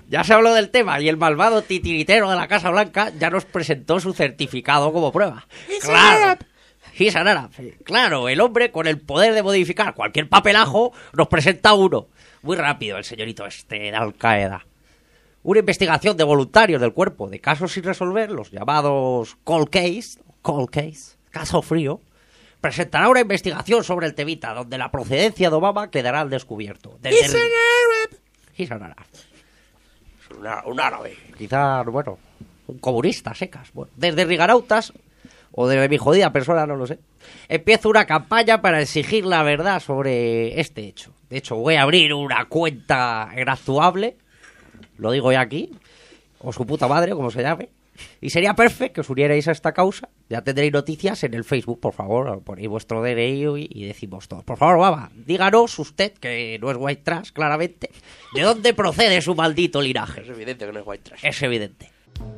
Speaker 5: Ya se habló del tema y el malvado titiritero de la Casa Blanca ya nos presentó su certificado como prueba. Claro. He's an Arab. Claro, el hombre con el poder de modificar cualquier papelajo nos presenta uno. Muy rápido el señorito este de Al-Qaeda. Una investigación de voluntarios del cuerpo de casos sin resolver, los llamados cold case, cold case, caso frío, presentará una investigación sobre el temita donde la procedencia de Obama quedará al descubierto. Desde
Speaker 3: He's an Arab.
Speaker 5: He's an Arab.
Speaker 3: Un, un árabe.
Speaker 5: Quizá, bueno, un comunista, secas. Bueno, desde Rigarautas, o de mi jodida persona, no lo sé, empieza una campaña para exigir la verdad sobre este hecho. De hecho, voy a abrir una cuenta graduable, lo digo ya aquí, o su puta madre, como se llame, y sería perfecto que os unierais a esta causa. Ya tendréis noticias en el Facebook, por favor, ponéis vuestro D N I y decimos todos. Por favor, Baba, díganos usted, que no es white trash, claramente, ¿de dónde procede su maldito linaje?
Speaker 3: Es evidente que no es white trash.
Speaker 5: Es evidente.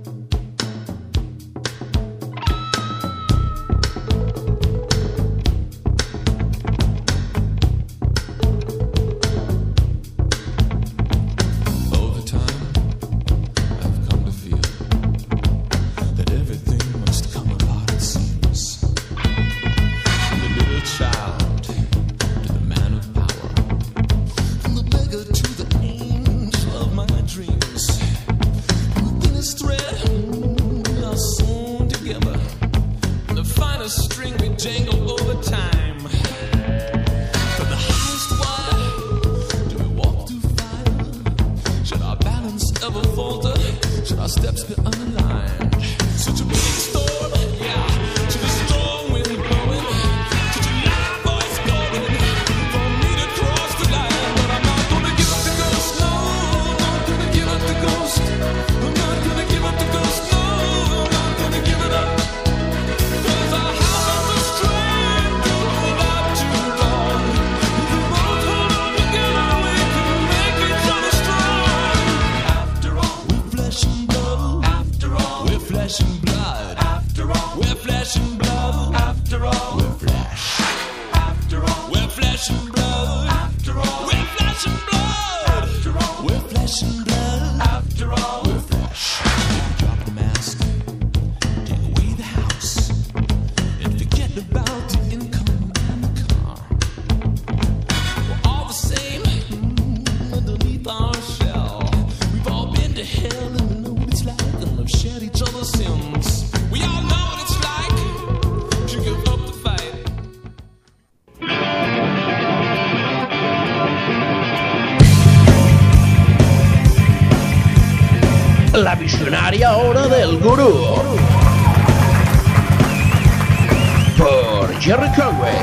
Speaker 3: La visionaria hora del gurú. Por Jerry Conway.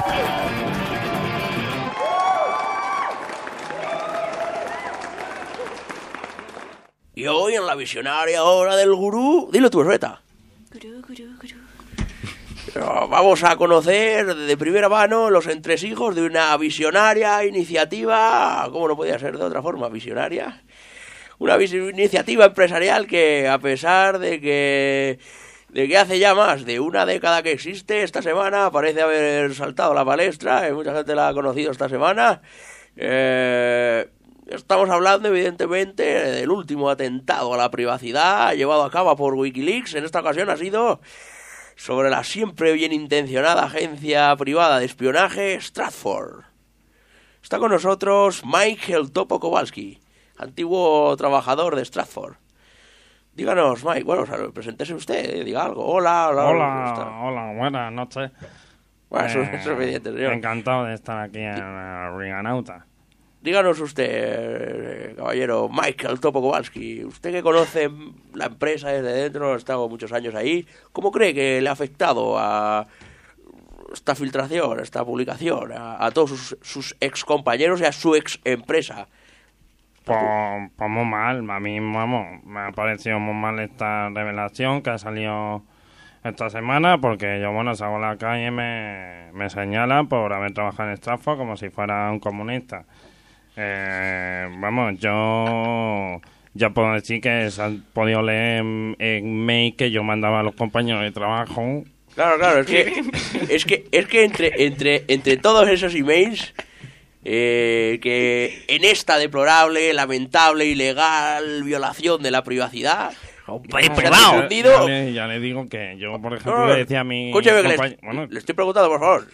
Speaker 3: Y hoy en la visionaria hora del gurú, dilo tú, Reta.
Speaker 1: Gurú, gurú, gurú.
Speaker 3: Vamos a conocer de primera mano los entresijos de una visionaria iniciativa, ¿cómo no podía ser de otra forma? Visionaria. Una vis- iniciativa empresarial que, a pesar de que, de que hace ya más de una década que existe, esta semana parece haber saltado a la palestra, y mucha gente la ha conocido esta semana. Eh, estamos hablando, evidentemente, del último atentado a la privacidad llevado a cabo por Wikileaks. En esta ocasión ha sido sobre la siempre bien intencionada agencia privada de espionaje Stratfor. Está con nosotros Mike el Topo Kowalski, antiguo trabajador de Stratfor. Díganos, Mike, bueno, o sea, preséntese usted, diga algo. Hola, hola.
Speaker 13: Hola, hola, buenas noches.
Speaker 3: Bueno, eso,
Speaker 13: Eh,
Speaker 3: eso es evidente, señor.
Speaker 13: Encantado de estar aquí en uh, Riganauta.
Speaker 3: Díganos usted, eh, caballero Michael Topo Kowalski, usted que conoce la empresa desde dentro, ha estado muchos años ahí, ¿cómo cree que le ha afectado a esta filtración, a esta publicación, a, a todos sus, sus ex compañeros y a su ex empresa?
Speaker 13: Pues, pues muy mal, a mí, vamos, me ha parecido muy mal esta revelación que ha salido esta semana, porque yo, bueno, salgo a la calle y me, me señalan por haber trabajado en Stratfor como si fuera un comunista. Eh, vamos, yo ya puedo decir que se han podido leer en, en mail que yo mandaba a los compañeros de trabajo.
Speaker 3: Claro, claro, es que es que es que entre entre entre todos esos emails eh, que en esta deplorable, lamentable, ilegal violación de la privacidad...
Speaker 5: Hombre,
Speaker 3: se ha
Speaker 5: privado.
Speaker 3: difundido...
Speaker 13: Ya le, ya le digo que yo, por ejemplo,
Speaker 3: No, no,
Speaker 13: le decía a mi
Speaker 3: escúcheme, que le,
Speaker 13: compañ- bueno,
Speaker 3: le estoy preguntando, por favor.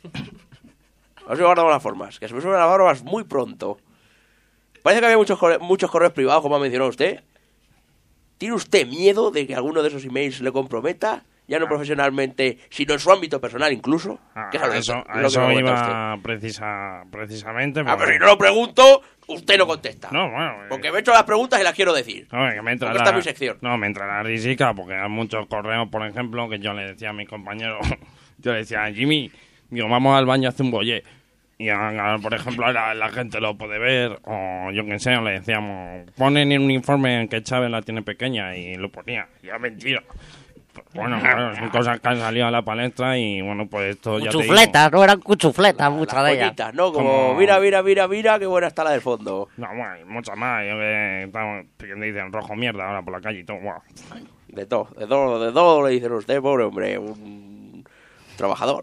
Speaker 3: A ver si guardamos las formas, que se me suben las barbas muy pronto. Parece que había muchos, corre- muchos correos privados, como ha mencionado usted. ¿Tiene usted miedo de que alguno de esos emails le comprometa? Ya no profesionalmente, sino en su ámbito personal incluso.
Speaker 13: a,
Speaker 3: ¿Qué es lo
Speaker 13: a
Speaker 3: que-
Speaker 13: eso,
Speaker 3: es
Speaker 13: a
Speaker 3: lo que
Speaker 13: eso
Speaker 3: me comenta
Speaker 13: iba precisa, precisamente.
Speaker 3: usted? Ah,
Speaker 13: porque-
Speaker 3: pero si no lo pregunto, usted no contesta.
Speaker 13: No, bueno, eh,
Speaker 3: Porque me he hecho las preguntas y las quiero decir.
Speaker 13: no, que me entra
Speaker 3: Porque
Speaker 13: la,
Speaker 3: esta es mi sección.
Speaker 13: No, me entra la risica porque hay muchos correos, por ejemplo, que yo le decía a mis compañeros, yo le decía, Jimmy, digo, vamos al baño a hacer un bollé. Y, a- a- por ejemplo, la, la gente lo puede ver, o yo qué sé, o le decíamos, ponen en un informe en que Chávez la tiene pequeña, y lo ponía, y es mentira. Pues, bueno, claro, son cosas que han salido a la palestra, y bueno, pues esto ya te digo.
Speaker 5: Cuchufletas, no eran cuchufletas, muchas de ellas.
Speaker 3: Joyitas, ¿no? Como,
Speaker 13: Como-
Speaker 3: mira, mira, mira, mira, qué buena está la del fondo.
Speaker 13: No, bueno, hay muchas más, yo que estamos, que dicen rojo mierda ahora por la calle y todo, guau.
Speaker 3: De todo, de todo, de todo le dicen a usted, pobre hombre, un trabajador.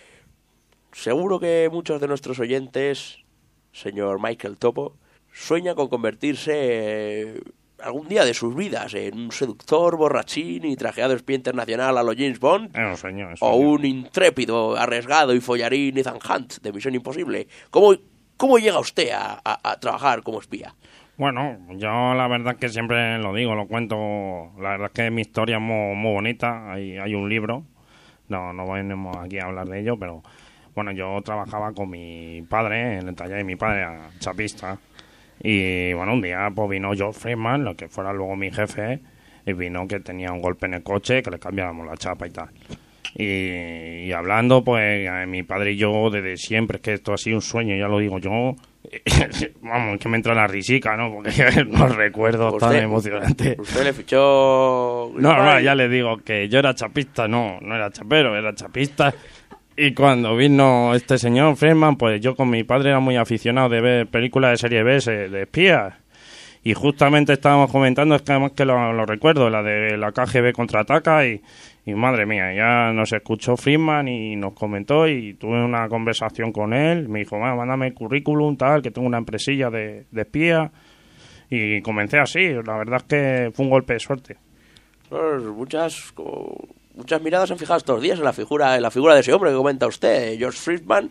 Speaker 3: Seguro que muchos de nuestros oyentes, señor Michael Topo, sueñan con convertirse eh, algún día de sus vidas en un seductor, borrachín y trajeado espía internacional a lo James Bond,
Speaker 13: Es un sueño, es
Speaker 3: o
Speaker 13: un
Speaker 3: un intrépido, arriesgado y follarín Ethan Hunt de Misión Imposible. ¿Cómo, cómo llega usted a, a- a trabajar como espía?
Speaker 13: Bueno, yo la verdad que siempre lo digo, lo cuento, la verdad es que mi historia es muy, muy bonita, hay, hay un libro, no, no venimos aquí a hablar de ello, pero bueno, yo trabajaba con mi padre, en el taller de mi padre, a chapista, y bueno, un día pues vino George Freeman, lo que fuera luego mi jefe, y vino que tenía un golpe en el coche, que le cambiáramos la chapa y tal. Y, y hablando, pues eh, mi padre y yo desde siempre, es que esto ha sido un sueño, ya lo digo yo, vamos, es que me entra la risica, ¿no? Porque no recuerdo tan emocionante.
Speaker 3: Usted le fichó...
Speaker 13: No, no, ya le digo que yo era chapista, no, no era chapero, era chapista. Y cuando vino este señor Freeman, pues yo con mi padre era muy aficionado de ver películas de serie B eh, de espías. Y justamente estábamos comentando, es que además que lo, lo recuerdo, la de la K G B contraataca y, y madre mía, ya nos escuchó Freeman y nos comentó y tuve una conversación con él. Me dijo, bueno, mándame el currículum, tal, que tengo una empresilla de, de espía. Y comencé así, la verdad es que fue un golpe de suerte.
Speaker 3: Pues muchas como, muchas miradas han fijado estos días en la figura en la figura de ese hombre que comenta usted, George Friedman.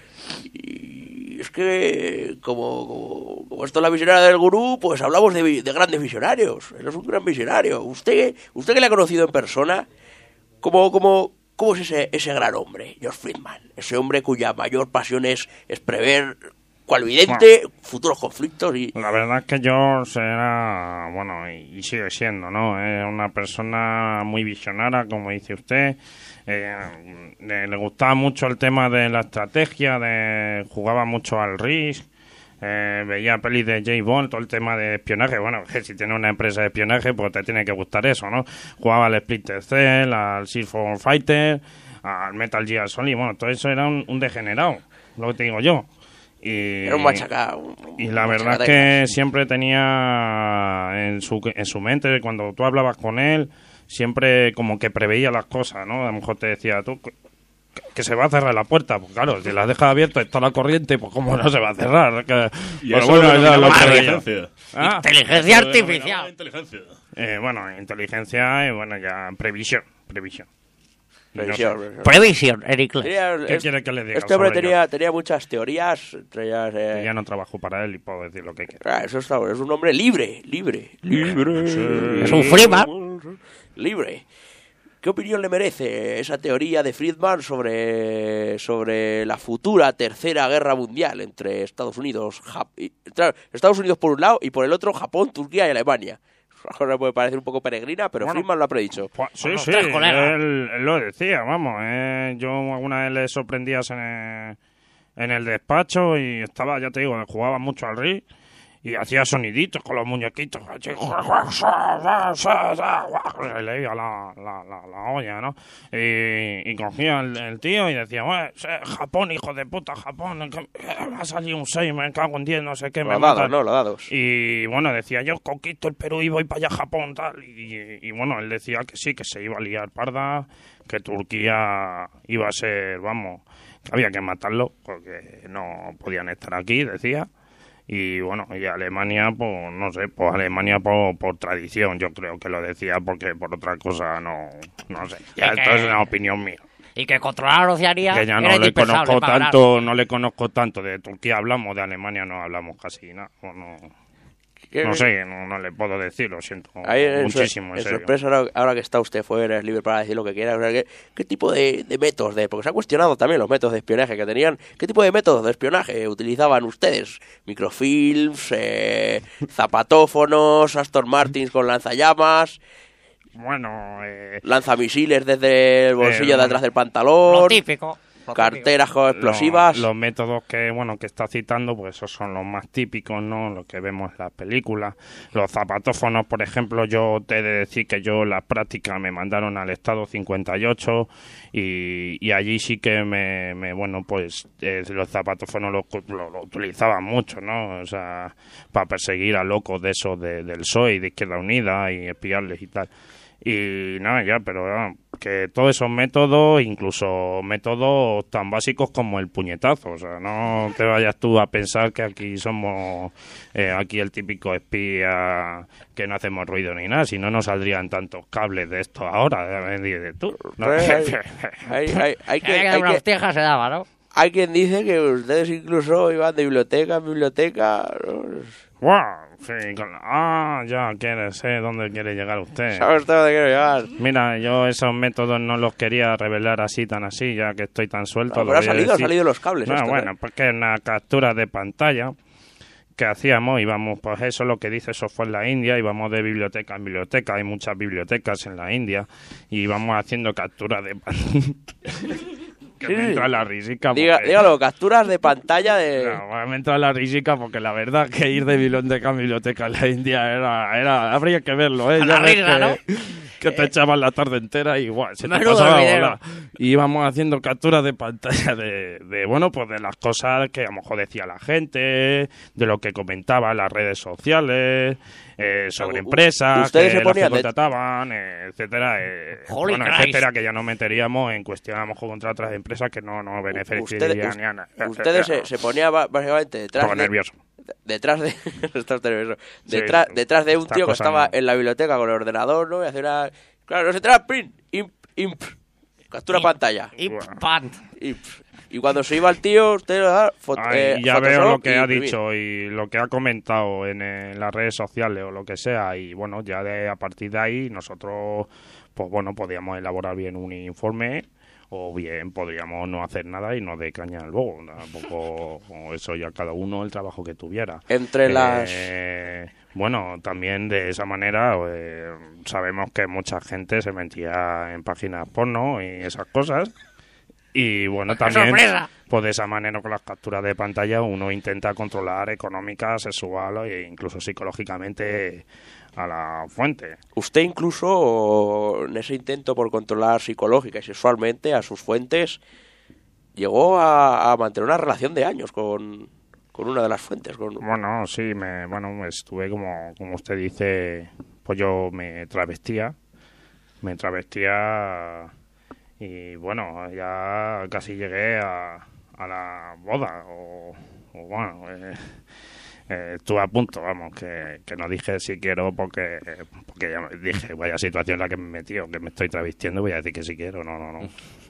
Speaker 3: Y es que como, como, como esto es la visionaria del gurú, pues hablamos de, vi- de grandes visionarios. Él es un gran visionario. Usted usted que le ha conocido en persona, ¿cómo, cómo, cómo es ese, ese gran hombre, George Friedman? Ese hombre cuya mayor pasión es, es prever, cual vidente, futuros conflictos y...
Speaker 13: La verdad es que George era, bueno, y, y sigue siendo, ¿no? Es una persona muy visionaria, como dice usted. Eh, le, le gustaba mucho el tema de la estrategia, de jugaba mucho al Risk. Eh, veía pelis de James Bond, todo el tema de espionaje. Bueno, que si tienes una empresa de espionaje, pues te tiene que gustar eso, ¿no? Jugaba al Splinter Cell, al Sea for Fighter, al Metal Gear Solid. Bueno, todo eso era un, un degenerado, lo que te digo yo. Y,
Speaker 3: Era un machacado.
Speaker 13: y la verdad es que siempre tenía en su, en su mente, cuando tú hablabas con él, siempre como que preveía las cosas, ¿no? A lo mejor te decía, tú, que, que se va a cerrar la puerta. Pues claro, si la dejas abierta está la corriente, pues cómo no se va a cerrar. Que,
Speaker 4: Y
Speaker 13: pero
Speaker 4: eso
Speaker 13: bueno,
Speaker 4: lo
Speaker 13: era lo
Speaker 4: denominamos
Speaker 13: que veía.
Speaker 4: inteligencia.
Speaker 13: ¿Ah?
Speaker 5: Inteligencia
Speaker 4: Eso lo
Speaker 5: artificial.
Speaker 4: denominamos inteligencia.
Speaker 13: Eh, bueno, inteligencia y bueno, ya previsión, previsión. Y no sé.
Speaker 3: Previsión, previsión.
Speaker 5: Previsión, en inglés.
Speaker 3: Tenía-
Speaker 13: ¿Qué
Speaker 3: es-
Speaker 13: quiere que le diga
Speaker 3: Este hombre
Speaker 13: sobre
Speaker 3: tenía, tenía muchas teorías, entre ellas...
Speaker 13: Que
Speaker 3: eh,
Speaker 13: ya no trabajo para él y puedo decir lo que quiera.
Speaker 3: ah, eso está bueno, es un hombre libre, libre, libre.
Speaker 5: Es un Freeman.
Speaker 3: Libre. ¿Qué opinión le merece esa teoría de Friedman sobre, sobre la futura tercera guerra mundial entre Estados Unidos, Jap- y- tra- Estados Unidos por un lado y por el otro Japón, Turquía y Alemania? Ahora puede parecer un poco peregrina, pero
Speaker 13: Bueno,
Speaker 3: Friedman lo ha predicho.
Speaker 13: Pues, sí,
Speaker 5: Con los
Speaker 13: sí,
Speaker 5: tres colegas.
Speaker 13: él, él lo decía, vamos. eh, yo alguna vez le sorprendías en el, en el despacho y estaba, ya te digo, jugaba mucho al R I y hacía soniditos con los muñequitos. Y le iba la, la, la, la olla, ¿no? Y, y cogía el, el tío y decía, "Bueno, Japón, hijo de puta, Japón, que, me ha salido un seis, me cago en diez, no sé qué, me
Speaker 3: Los dados,
Speaker 13: matan".
Speaker 3: ¿no? Los dados.
Speaker 13: Y bueno, decía, yo conquisto el Perú y voy para allá a Japón, tal. Y, y bueno, él decía que sí, que se iba a liar parda, que Turquía iba a ser, vamos, había que matarlo porque no podían estar aquí, decía. Y bueno, y Alemania, pues no sé, pues Alemania por, por tradición, yo creo que lo decía, porque por otra cosa no, no sé. Ya esto es una opinión mía.
Speaker 5: Y que controlar Oceanía
Speaker 13: Que ya no
Speaker 5: era
Speaker 13: le
Speaker 5: indispensable
Speaker 13: conozco
Speaker 5: para ganar.
Speaker 13: tanto, no le conozco tanto. De Turquía hablamos, de Alemania no hablamos casi nada. No, no, no sé, no, no le puedo decir, lo siento
Speaker 3: Ahí en
Speaker 13: muchísimo,
Speaker 3: su,
Speaker 13: en
Speaker 3: en su
Speaker 13: serio.
Speaker 3: empresa, ahora, ahora que está usted fuera, es libre para decir lo que quiera. O sea, ¿qué, qué tipo de, de métodos de...? Porque se ha cuestionado también los métodos de espionaje que tenían. ¿Qué tipo de métodos de espionaje utilizaban ustedes? Microfilms, eh, zapatófonos, Aston Martins con lanzallamas...
Speaker 13: Bueno, eh...
Speaker 3: lanzamisiles desde el bolsillo
Speaker 13: eh,
Speaker 3: de atrás del pantalón...
Speaker 5: Lo típico.
Speaker 3: Carteras con explosivas.
Speaker 13: Los, los métodos que bueno que está citando, pues esos son los más típicos, ¿no? Los que vemos en las películas. Los zapatófonos, por ejemplo, yo te he de decir que yo en la práctica me mandaron al estado cincuenta y ocho y, y allí sí que me, me bueno, pues eh, los zapatófonos los lo, lo utilizaban mucho, ¿no? O sea, para perseguir a locos de esos de, del P S O E y de Izquierda Unida y espiarles y tal. Y nada, ya, pero ya, que todos esos métodos, incluso métodos tan básicos como el puñetazo, o sea, no te vayas tú a pensar que aquí somos eh, aquí el típico espía que no hacemos ruido ni nada, si no nos saldrían tantos cables de esto ahora, de tú. ¿No?
Speaker 3: Hay, hay, hay, hay que, hay
Speaker 5: unas
Speaker 3: que,
Speaker 5: hostias se daba, ¿no?
Speaker 3: hay quien dice que ustedes incluso iban de biblioteca en biblioteca...
Speaker 13: ¡Wow! Sí, con- ah, ya quiere, sé dónde quiere llegar usted.
Speaker 3: ¿Sabe usted dónde quiero llegar?
Speaker 13: Mira, yo esos métodos no los quería revelar así, tan así, ya que estoy tan suelto.
Speaker 3: No,
Speaker 13: lo
Speaker 3: pero ha
Speaker 13: voy a
Speaker 3: salido, han
Speaker 13: decir.
Speaker 3: salido los cables
Speaker 13: No,
Speaker 3: estos,
Speaker 13: bueno,
Speaker 3: ¿eh?
Speaker 13: porque es una captura de pantalla que hacíamos, íbamos, pues eso lo que dice, eso fue en la India, íbamos de biblioteca en biblioteca, hay muchas bibliotecas en la India, y íbamos haciendo capturas de pantalla. Que
Speaker 3: Sí,
Speaker 13: me
Speaker 3: sí.
Speaker 13: entra la risica.
Speaker 3: Diga,
Speaker 13: porque-
Speaker 3: dígalo, capturas de pantalla de...
Speaker 13: No, me entra la risica porque la verdad que ir de biblioteca en biblioteca en la India era, era habría que verlo, ¿eh?
Speaker 5: A
Speaker 13: Ya
Speaker 5: la
Speaker 13: ves
Speaker 5: risa,
Speaker 13: que,
Speaker 5: ¿no?
Speaker 13: que te echaban la tarde entera y igual, se te
Speaker 5: Menudo
Speaker 13: pasaba a
Speaker 5: video.
Speaker 13: volar. Y íbamos haciendo capturas de pantalla de, de, bueno, pues de las cosas que a lo mejor decía la gente, de lo que comentaba en las redes sociales, eh, sobre
Speaker 3: U-
Speaker 13: empresas,
Speaker 3: ustedes
Speaker 13: que
Speaker 3: se
Speaker 13: los que
Speaker 3: ponían de-
Speaker 13: contrataban, eh, etcétera, eh,
Speaker 5: Holy
Speaker 13: bueno,
Speaker 5: Christ.
Speaker 13: etcétera, que ya no meteríamos en cuestión a lo mejor contra otras empresas que no nos beneficiarían
Speaker 3: Ustedes,
Speaker 13: ni a nada.
Speaker 3: ustedes se, se ponían ba- básicamente detrás
Speaker 13: Estaba
Speaker 3: de...
Speaker 13: nervioso.
Speaker 3: Detrás de... estás nervioso.
Speaker 13: Sí,
Speaker 3: Detrás, detrás de un
Speaker 13: estas
Speaker 3: tío que
Speaker 13: cosas
Speaker 3: estaba
Speaker 13: no.
Speaker 3: en la biblioteca con el ordenador, ¿no? Y hacía una... Claro, no se trata print, imp, imp. Captura
Speaker 5: Imp.
Speaker 3: pantalla.
Speaker 5: Y pan.
Speaker 3: Imp. Y cuando se iba el tío, usted le da foto,
Speaker 13: Ay,
Speaker 3: eh,
Speaker 13: ya
Speaker 3: Photoshop
Speaker 13: veo lo que
Speaker 3: y
Speaker 13: ha
Speaker 3: imprimir.
Speaker 13: dicho y lo que ha comentado en, eh, las redes sociales o lo que sea, y bueno, ya de, a partir de ahí nosotros, pues bueno, podíamos elaborar bien un informe o bien podríamos no hacer nada y no de caña luego, tampoco o eso ya cada uno el trabajo que tuviera.
Speaker 3: Entre
Speaker 13: Eh,
Speaker 3: las...
Speaker 13: Bueno, también de esa manera eh, sabemos que mucha gente se metía en páginas porno y esas cosas. Y bueno,
Speaker 5: ¡Qué
Speaker 13: también,
Speaker 5: sorpresa!
Speaker 13: pues de esa manera con las capturas de pantalla uno intenta controlar económica, sexual e incluso psicológicamente a la fuente.
Speaker 3: Usted incluso, en ese intento por controlar psicológica y sexualmente a sus fuentes, llegó a, a mantener una relación de años con, con una de las fuentes. Con...
Speaker 13: Bueno, sí, me, bueno, estuve como, como usted dice, pues yo me travestía, me travestía y bueno, ya casi llegué a, a la boda o, o bueno, eh, eh, estuve a punto, vamos, que, que no dije si quiero porque, porque ya me dije, vaya situación en la que me he metido, que me estoy travestiendo, voy a decir que si quiero, no, no, no.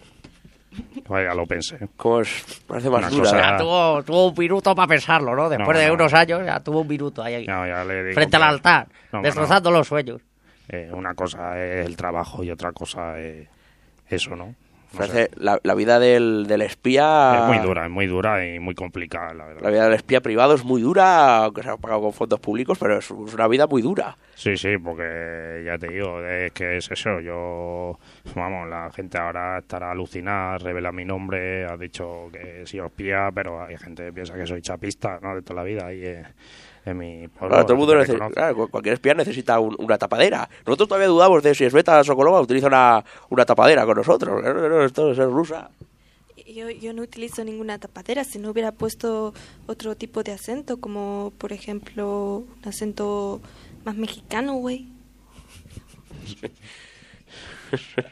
Speaker 13: Vaya, lo pensé.
Speaker 3: Como es, parece más
Speaker 13: Una
Speaker 3: dura.
Speaker 13: cosa-
Speaker 3: ¿eh?
Speaker 5: Ya tuvo, tuvo un minuto para pensarlo, ¿no? Después
Speaker 13: No,
Speaker 5: de
Speaker 13: no.
Speaker 5: unos años ya tuvo un minuto ahí, ahí,
Speaker 13: No, ya le digo
Speaker 5: frente al
Speaker 13: que-
Speaker 5: altar,
Speaker 13: No, no,
Speaker 5: destrozando los sueños.
Speaker 13: Eh, una cosa es el trabajo y otra cosa es eso, ¿no? No sé.
Speaker 3: Parece la, la vida del, del espía...
Speaker 13: Es muy dura, es muy dura y muy complicada, la verdad.
Speaker 3: La vida del espía privado es muy dura, aunque se ha pagado con fondos públicos, pero es, es una vida muy dura.
Speaker 13: Sí, sí, porque ya te digo, es que es eso, yo, vamos, la gente ahora estará alucinada, revela mi nombre, ha dicho que soy espía, pero hay gente que piensa que soy chapista, ¿no? De toda la vida, y en, en mi pueblo.
Speaker 3: Claro, todo el mundo
Speaker 13: la
Speaker 3: necesita,
Speaker 13: gente
Speaker 3: claro, cualquier espía necesita un- una tapadera. Nosotros todavía dudamos de si Sveta Sokolova utiliza una, una tapadera con nosotros. No, no, no, esto es ser rusa.
Speaker 1: Yo, yo no utilizo ninguna tapadera, si no hubiera puesto otro tipo de acento, como por ejemplo un acento más mexicano, güey.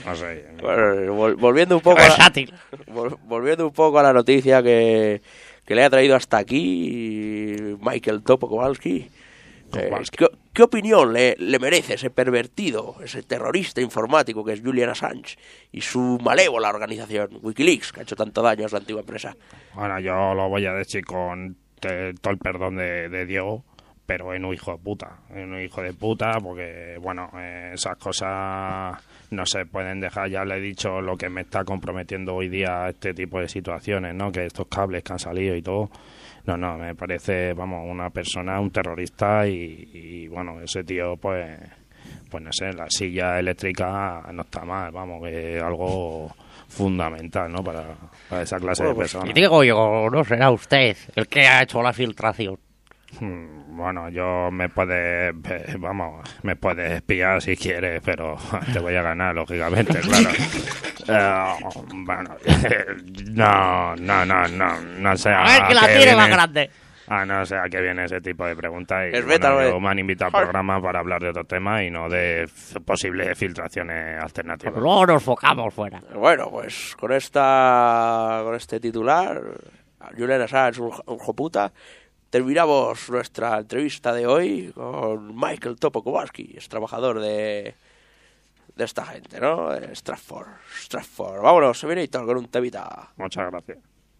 Speaker 13: No sé.
Speaker 3: Bueno, vol- volviendo un poco a la, vol- volviendo un poco a la noticia que, que le ha traído hasta aquí Michael Topo Kowalski. Eh, ¿qué, ¿Qué opinión le, le merece ese pervertido, ese terrorista informático que es Julian Assange y su malévola organización Wikileaks, que ha hecho tanto daño a su antigua empresa?
Speaker 13: Bueno, yo lo voy a decir con te- todo el perdón de, de Diego, pero es un hijo de puta, es un hijo de puta porque, bueno, eh, esas cosas no se pueden dejar. Ya le he dicho lo que me está comprometiendo hoy día este tipo de situaciones, ¿no? Que estos cables que han salido y todo. No, no, me parece, vamos, una persona, un terrorista y, y bueno, ese tío, pues, pues no sé, la silla eléctrica no está mal, vamos, que es algo fundamental, ¿no? Para, para esa clase de personas.
Speaker 5: Y digo yo, no será usted el que ha hecho la filtración.
Speaker 13: Bueno, yo me puedes, vamos, me puedes espiar si quieres, pero te voy a ganar, lógicamente, claro. Eh, bueno, no, no, no, no, no sé.
Speaker 5: A ver, que la tire más grande.
Speaker 13: Ah, no sé a qué viene ese tipo de preguntas. Y
Speaker 3: Es
Speaker 13: bueno,
Speaker 3: beta,
Speaker 13: yo me han invitado al programa para hablar de otro tema y no de f- posibles filtraciones alternativas.
Speaker 5: Luego nos focamos fuera.
Speaker 3: Bueno, pues con esta con este titular, Julian Assange, un, un joputa, terminamos nuestra entrevista de hoy con Michael Topo Kowalski, es trabajador de, de esta gente, ¿no? De Stratford, Stratford. Vámonos, se viene con un temita.
Speaker 13: Muchas gracias.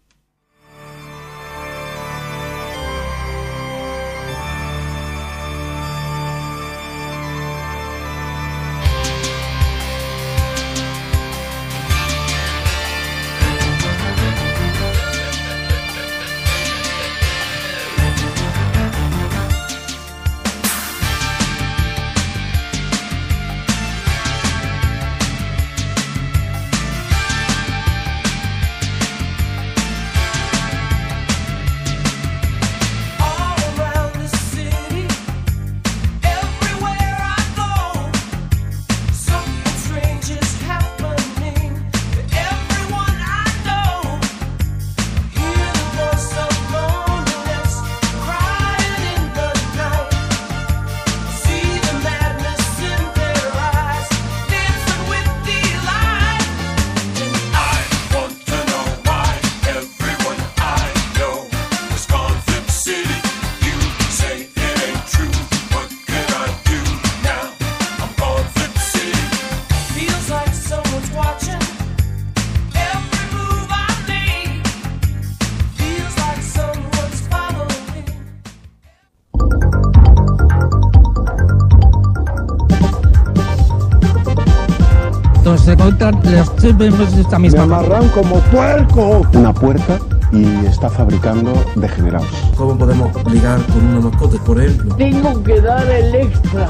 Speaker 14: Se encuentran los tres miembros de esta misma.
Speaker 2: Me amarran como puerco. Una puerta y está fabricando degenerados.
Speaker 15: ¿Cómo podemos ligar con una mascota, por ejemplo?
Speaker 16: Tengo que dar el extra.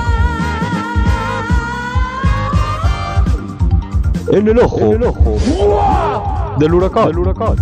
Speaker 2: En el ojo. En el ojo.
Speaker 16: ¡Uah!
Speaker 2: Del huracán. Del huracán.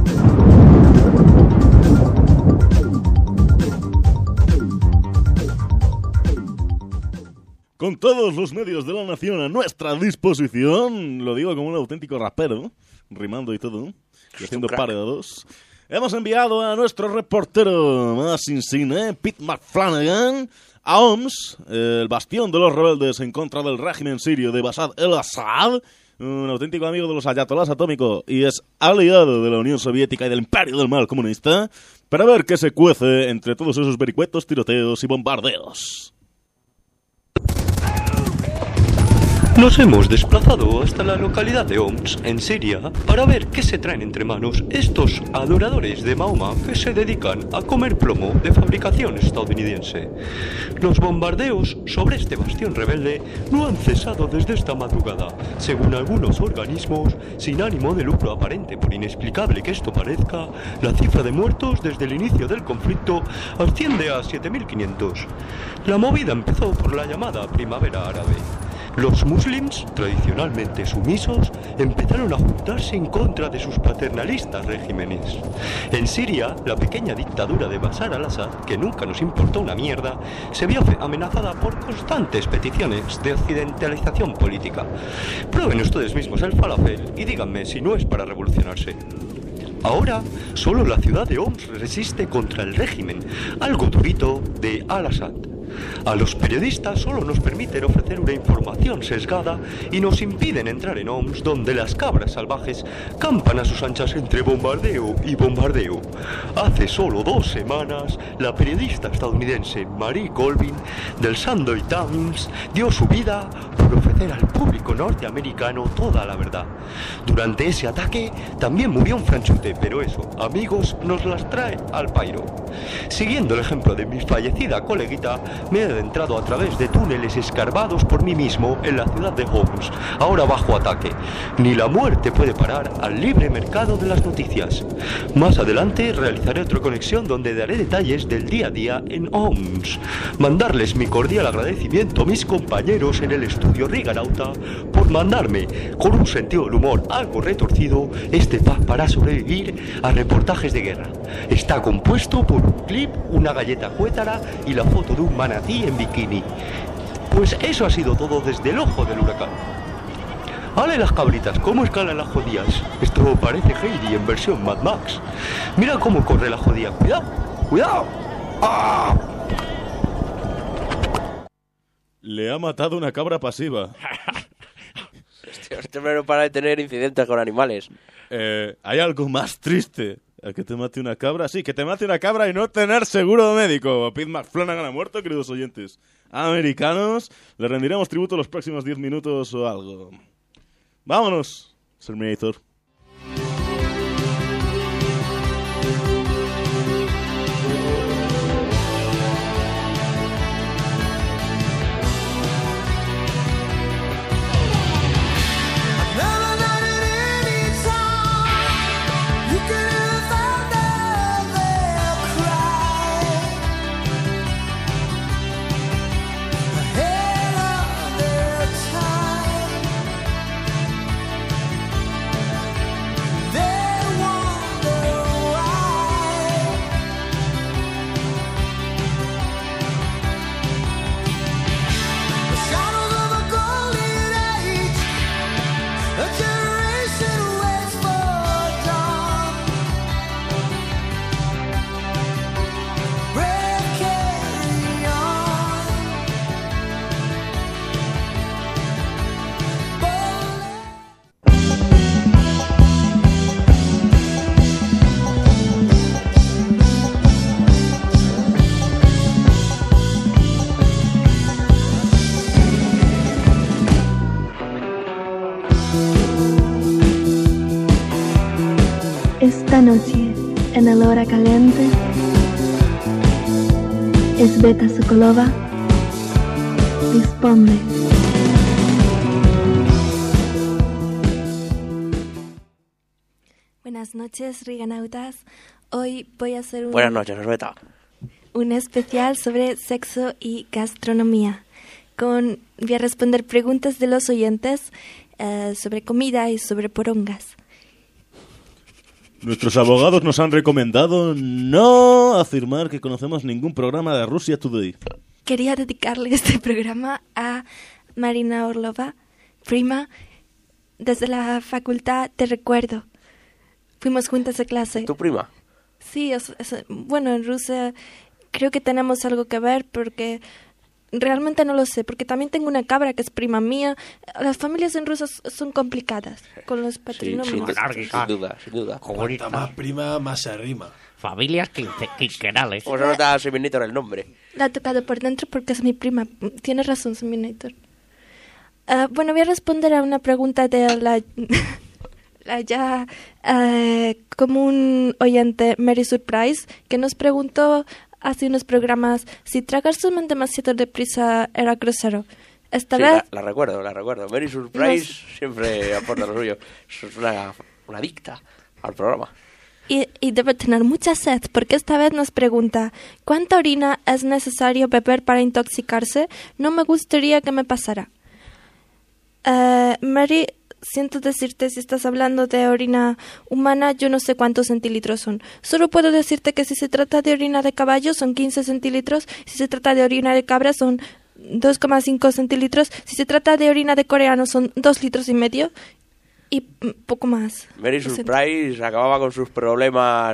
Speaker 4: Con todos los medios de la nación a nuestra disposición, lo digo como un auténtico rapero, rimando y todo, y haciendo pareados, hemos enviado a nuestro reportero más insigne, Pete McFlanagan, a Homs, el bastión de los rebeldes en contra del régimen sirio de Bashar el-Assad, un auténtico amigo de los ayatolás atómicos y es aliado de la Unión Soviética y del imperio del mal comunista, para ver qué se cuece entre todos esos vericuetos, tiroteos y bombardeos.
Speaker 17: Nos hemos desplazado hasta la localidad de Homs, en Siria, para ver qué se traen entre manos estos adoradores de Mahoma que se dedican a comer plomo de fabricación estadounidense. Los bombardeos sobre este bastión rebelde no han cesado desde esta madrugada. Según algunos organismos, sin ánimo de lucro aparente, por inexplicable que esto parezca, la cifra de muertos desde el inicio del conflicto asciende a siete mil quinientos. La movida empezó por la llamada Primavera Árabe. Los muslims, tradicionalmente sumisos, empezaron a juntarse en contra de sus paternalistas regímenes. En Siria, la pequeña dictadura de Bashar al-Assad, que nunca nos importó una mierda, se vio amenazada por constantes peticiones de occidentalización política. Prueben ustedes mismos el falafel y díganme si no es para revolucionarse. Ahora, solo la ciudad de Homs resiste contra el régimen, algo durito, de al-Assad. A los periodistas solo nos permiten ofrecer una información sesgada y nos impiden entrar en O M S donde las cabras salvajes campan a sus anchas entre bombardeo y bombardeo. Hace solo dos semanas, la periodista estadounidense Marie Colvin del Sunday Times dio su vida por ofrecer al público norteamericano toda la verdad. Durante ese ataque también murió un franchute, pero eso, amigos, nos las trae al pairo. Siguiendo el ejemplo de mi fallecida coleguita, me he adentrado a través de túneles escarbados por mí mismo en la ciudad de Homs, ahora bajo ataque. Ni la muerte puede parar al libre mercado de las noticias. Más adelante realizaré otra conexión donde daré detalles del día a día en Homs. Mandarles mi cordial agradecimiento a mis compañeros en el estudio Riganauta por mandarme, con un sentido del humor algo retorcido, este pack para sobrevivir a reportajes de guerra. Está compuesto por un clip, una galleta cuétara y la foto de un manatí en bikini. Pues eso ha sido todo desde el ojo del huracán. ¡Ale las cabritas! ¿Cómo escalan las jodías? Esto parece Heidi en versión Mad Max. Mira cómo corre la jodía. ¡Cuidado! ¡Cuidado! ¡Ah!
Speaker 4: Le ha matado una cabra pasiva.
Speaker 3: Este, este hombre no para de tener incidentes con animales.
Speaker 4: Eh, ¿Hay algo más triste a que te mate una cabra? Sí, que te mate una cabra y no tener seguro médico. Pete McFlanagan ha muerto, queridos oyentes americanos. Le rendiremos tributo los próximos diez minutos o algo. ¡Vámonos, Terminator!
Speaker 18: Esta noche, en el hora caliente, Sveta Sokolova responde.
Speaker 1: Buenas noches, riganautas. Hoy voy a hacer un,
Speaker 3: Buenas noches, Sveta.
Speaker 1: un especial sobre sexo y gastronomía. Con, voy a responder preguntas de los oyentes eh, sobre comida y sobre porongas.
Speaker 4: Nuestros abogados nos han recomendado no afirmar que conocemos ningún programa de Russia Today.
Speaker 1: Quería dedicarle este programa a Marina Orlova, prima, desde la facultad te recuerdo. Fuimos juntas a clase.
Speaker 3: ¿Tu prima?
Speaker 1: Sí, es, es, bueno, en Rusia creo que tenemos algo que ver porque realmente no lo sé, porque también tengo una cabra que es prima mía. Las familias en Rusia son complicadas con los patrinomios.
Speaker 3: Sí, sin, sin duda, sin duda.
Speaker 6: Cuanta más prima, más se arrima.
Speaker 5: Familias quince- quinquenales.
Speaker 3: ¿Cómo se nota a Seminator el nombre?
Speaker 1: La he tocado por dentro porque es mi prima. Tienes razón, Seminator. Uh, bueno, voy a responder a una pregunta de la, la ya uh, común oyente Mary Surprise, que nos preguntó hace unos programas si tragarse demasiado deprisa era grosero. Esta
Speaker 3: Sí,
Speaker 1: vez...
Speaker 3: la, la recuerdo, la recuerdo. Mary Surprise
Speaker 1: Nos-
Speaker 3: siempre aporta lo suyo. Es una, una adicta al programa.
Speaker 1: Y, y debe tener mucha sed, porque esta vez nos pregunta ¿cuánta orina es necesario beber para intoxicarse? No me gustaría que me pasara. Eh, Mary, siento decirte, si estás hablando de orina humana, yo no sé cuántos centilitros son. Solo puedo decirte que si se trata de orina de caballo son quince centilitros, si se trata de orina de cabra son dos coma cinco centilitros, si se trata de orina de coreano son dos litros y medio y mm, poco más.
Speaker 3: Mary
Speaker 1: Lo siento.
Speaker 3: Surprise acababa con sus problemas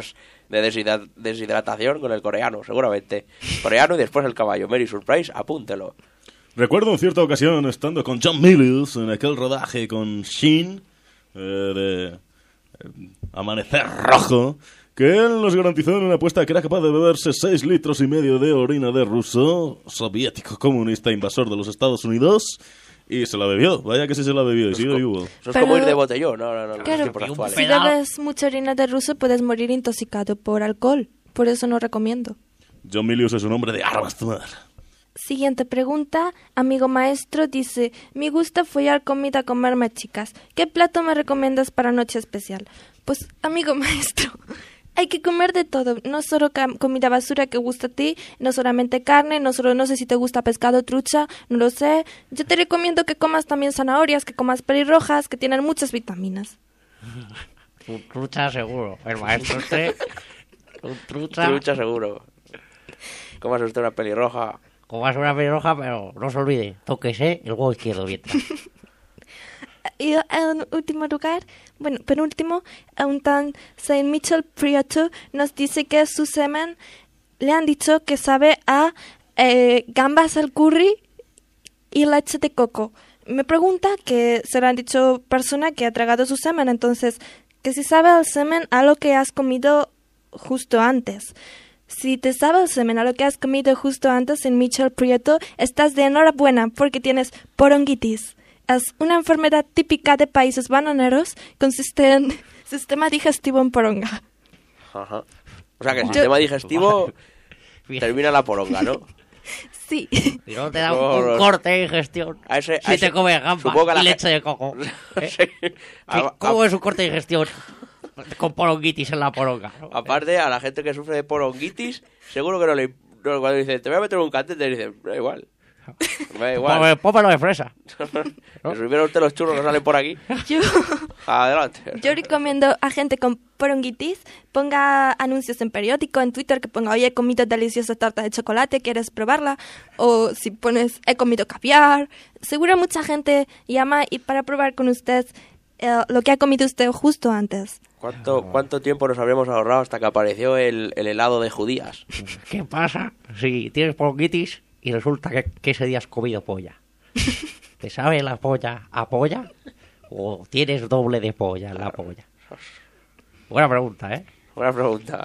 Speaker 3: de deshidra- deshidratación con el coreano, seguramente. Coreano y después el caballo. Mary Surprise, apúntelo.
Speaker 4: Recuerdo en cierta ocasión estando con John Milius en aquel rodaje con Shin eh, de eh, Amanecer Rojo, que él nos garantizó en una apuesta que era capaz de beberse seis litros y medio de orina de ruso, soviético, comunista, invasor de los Estados Unidos, y se la bebió. Vaya que sí se la bebió, y sigue vivo.
Speaker 3: Eso es
Speaker 1: Pero-
Speaker 3: como ir de botellón, no, no, no, en los
Speaker 1: Claro,
Speaker 3: tiempos actuales.
Speaker 1: si bebes mucha orina de ruso puedes morir intoxicado por alcohol. Por eso no recomiendo.
Speaker 4: John Milius es un hombre de armas tomar.
Speaker 1: Siguiente pregunta. Amigo maestro dice: me gusta follar comida, comerme chicas. ¿Qué plato me recomiendas para noche especial? Pues, amigo maestro, hay que comer de todo. No solo cam- comida basura que gusta a ti, no solamente carne, no solo no sé si te gusta pescado, trucha, no lo sé. Yo te recomiendo que comas también zanahorias, que comas pelirrojas, que tienen muchas vitaminas.
Speaker 5: Un trucha seguro. El maestro este... Un trucha...
Speaker 3: Trucha seguro. Comas usted una pelirroja.
Speaker 5: Comas una pelirroja, pero no se olvide, tóquese el huevo izquierdo mientras.
Speaker 1: Y en último lugar, bueno, penúltimo, un tan Saint Mitchell Prieto nos dice que su semen le han dicho que sabe a eh, gambas al curry y leche de coco. Me pregunta que se lo han dicho persona que ha tragado su semen, entonces, que si sabe al semen a lo que has comido justo antes. Si te sabe el semen a lo que has comido justo antes en Mitchell Prieto, estás de enhorabuena porque tienes poronguitis. Es una enfermedad típica de países bananeros, consiste en sistema digestivo en poronga.
Speaker 3: Ajá. O sea que el
Speaker 1: Yo-
Speaker 3: sistema digestivo termina la poronga, ¿no?
Speaker 1: Sí.
Speaker 5: Y no te da un,
Speaker 3: No,
Speaker 5: un
Speaker 3: no.
Speaker 5: corte de digestión
Speaker 3: A ese- a
Speaker 5: si
Speaker 3: ese-
Speaker 5: te comes gambas
Speaker 3: supongo que
Speaker 5: y
Speaker 3: la
Speaker 5: leche
Speaker 3: ge-
Speaker 5: de coco. ¿eh?
Speaker 3: Sí. A-
Speaker 5: ¿Cómo
Speaker 3: a-
Speaker 5: es un corte de digestión con poronguitis en la poronga? ¿no?
Speaker 3: Aparte, a la gente que sufre de poronguitis, seguro que no le... no, cuando dice, te voy a meter un catéter, dice, da igual. Me da igual.
Speaker 5: Pues pómelo de fresa.
Speaker 3: Que supiera usted los churros que salen por aquí.
Speaker 1: Yo,
Speaker 3: Adelante.
Speaker 1: yo recomiendo a gente con poronguitis ponga anuncios en periódico, en Twitter, que ponga, oye, he comido deliciosa tarta de chocolate, ¿quieres probarla? O si pones, he comido caviar. Seguro mucha gente llama y para probar con usted eh, lo que ha comido usted justo antes.
Speaker 3: ¿Cuánto, ¿Cuánto tiempo nos habríamos ahorrado hasta que apareció el, el helado de judías?
Speaker 5: ¿Qué pasa si tienes poronguitis y resulta que, que ese día has comido polla? ¿Te sabe la polla a polla? ¿O tienes doble de polla en la polla? Buena pregunta, ¿eh?
Speaker 3: Buena pregunta.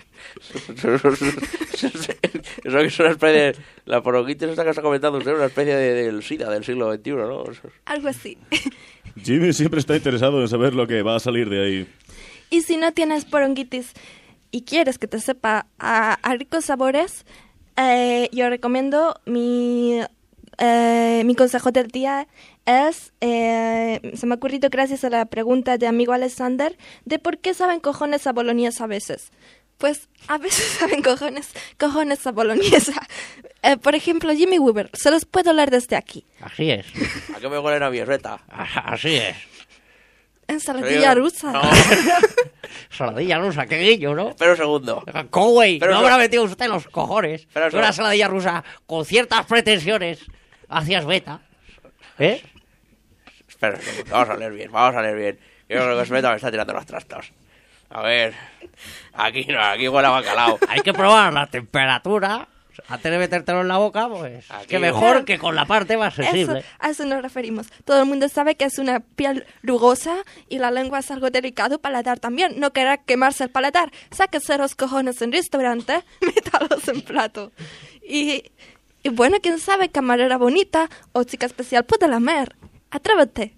Speaker 3: Eso que es una especie de... La poronguitis esta que está comentando usted, una especie de, del SIDA del siglo veintiuno, ¿no?
Speaker 1: Algo así.
Speaker 4: Jimmy siempre está interesado en saber lo que va a salir de ahí.
Speaker 1: Y si no tienes poronguitis y quieres que te sepa a, a ricos sabores, eh, yo recomiendo mi, eh, mi consejo del día es, eh, se me ha ocurrido gracias a la pregunta de amigo Alexander, de por qué saben cojones a boloñesa a veces. Pues a veces saben cojones, cojones a boloñesa. Eh, por ejemplo, Jimmy Weaver, se los puedo leer desde aquí.
Speaker 5: Así es.
Speaker 3: ¿A qué me huele la mierreta?
Speaker 5: Así es.
Speaker 1: Ensaladilla rusa.
Speaker 3: No.
Speaker 5: Saladilla rusa, qué guillo, ¿no?
Speaker 3: Espera un segundo.
Speaker 5: Coway,
Speaker 3: Pero
Speaker 5: no
Speaker 3: eso-
Speaker 5: habrá metido usted los cojones.
Speaker 3: Pero eso-
Speaker 5: Una saladilla rusa con ciertas pretensiones hacia beta. ¿Eh?
Speaker 3: Espera un segundo. Vamos a leer bien, vamos a leer bien. Yo creo que Smeta me está tirando los trastos. A ver. Aquí no, aquí huele a bacalao.
Speaker 5: Hay que probar la temperatura. Antes de metértelo en la boca, pues
Speaker 3: Aquí
Speaker 5: que
Speaker 3: no.
Speaker 5: mejor que con la parte más
Speaker 1: Eso,
Speaker 5: sensible.
Speaker 1: a eso nos referimos. Todo el mundo sabe que es una piel rugosa y la lengua es algo delicado, paladar también. No querrá quemarse el paladar. Sáquese los cojones en restaurante, métalos en plato. Y, y bueno, quién sabe, camarera bonita o chica especial puede lamer. Atrévete.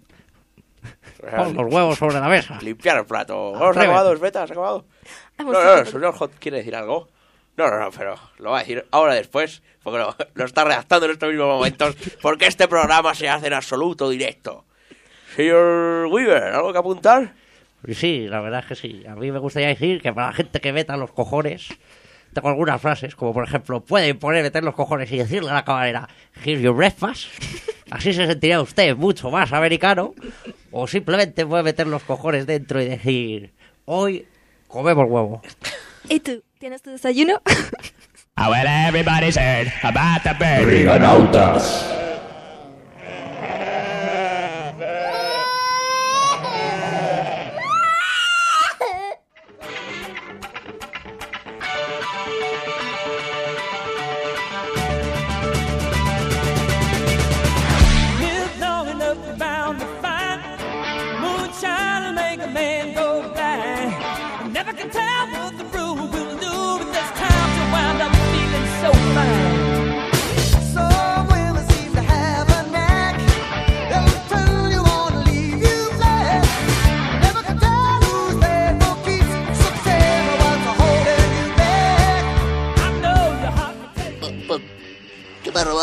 Speaker 5: Pon los huevos sobre la mesa.
Speaker 3: Limpiar el plato. ¿No se ha
Speaker 5: Atrévete.
Speaker 3: acabado, Smeta? ¿Se ha acabado?
Speaker 1: Hemos
Speaker 3: No, no,
Speaker 1: acabado.
Speaker 3: el señor Hot quiere decir algo. No, no, no, pero lo va a decir ahora después, porque lo, lo está redactando en estos mismos momentos, porque este programa se hace en absoluto directo. Señor Weaver, ¿algo que apuntar?
Speaker 5: Y sí, la verdad es que sí. A mí me gustaría decir que para la gente que meta los cojones, tengo algunas frases, como por ejemplo, pueden poner, meter los cojones y decirle a la camarera, here's your breakfast. Así se sentiría usted mucho más americano. O simplemente puede meter los cojones dentro y decir, hoy comemos huevo.
Speaker 1: ¿Y tú? ¿Tienes tu desayuno?
Speaker 19: Ah, well, everybody's heard about the bird.
Speaker 2: Briganautas.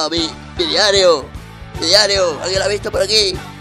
Speaker 11: mi, mi diario. Mi diario. ¿Alguien lo ha visto por aquí?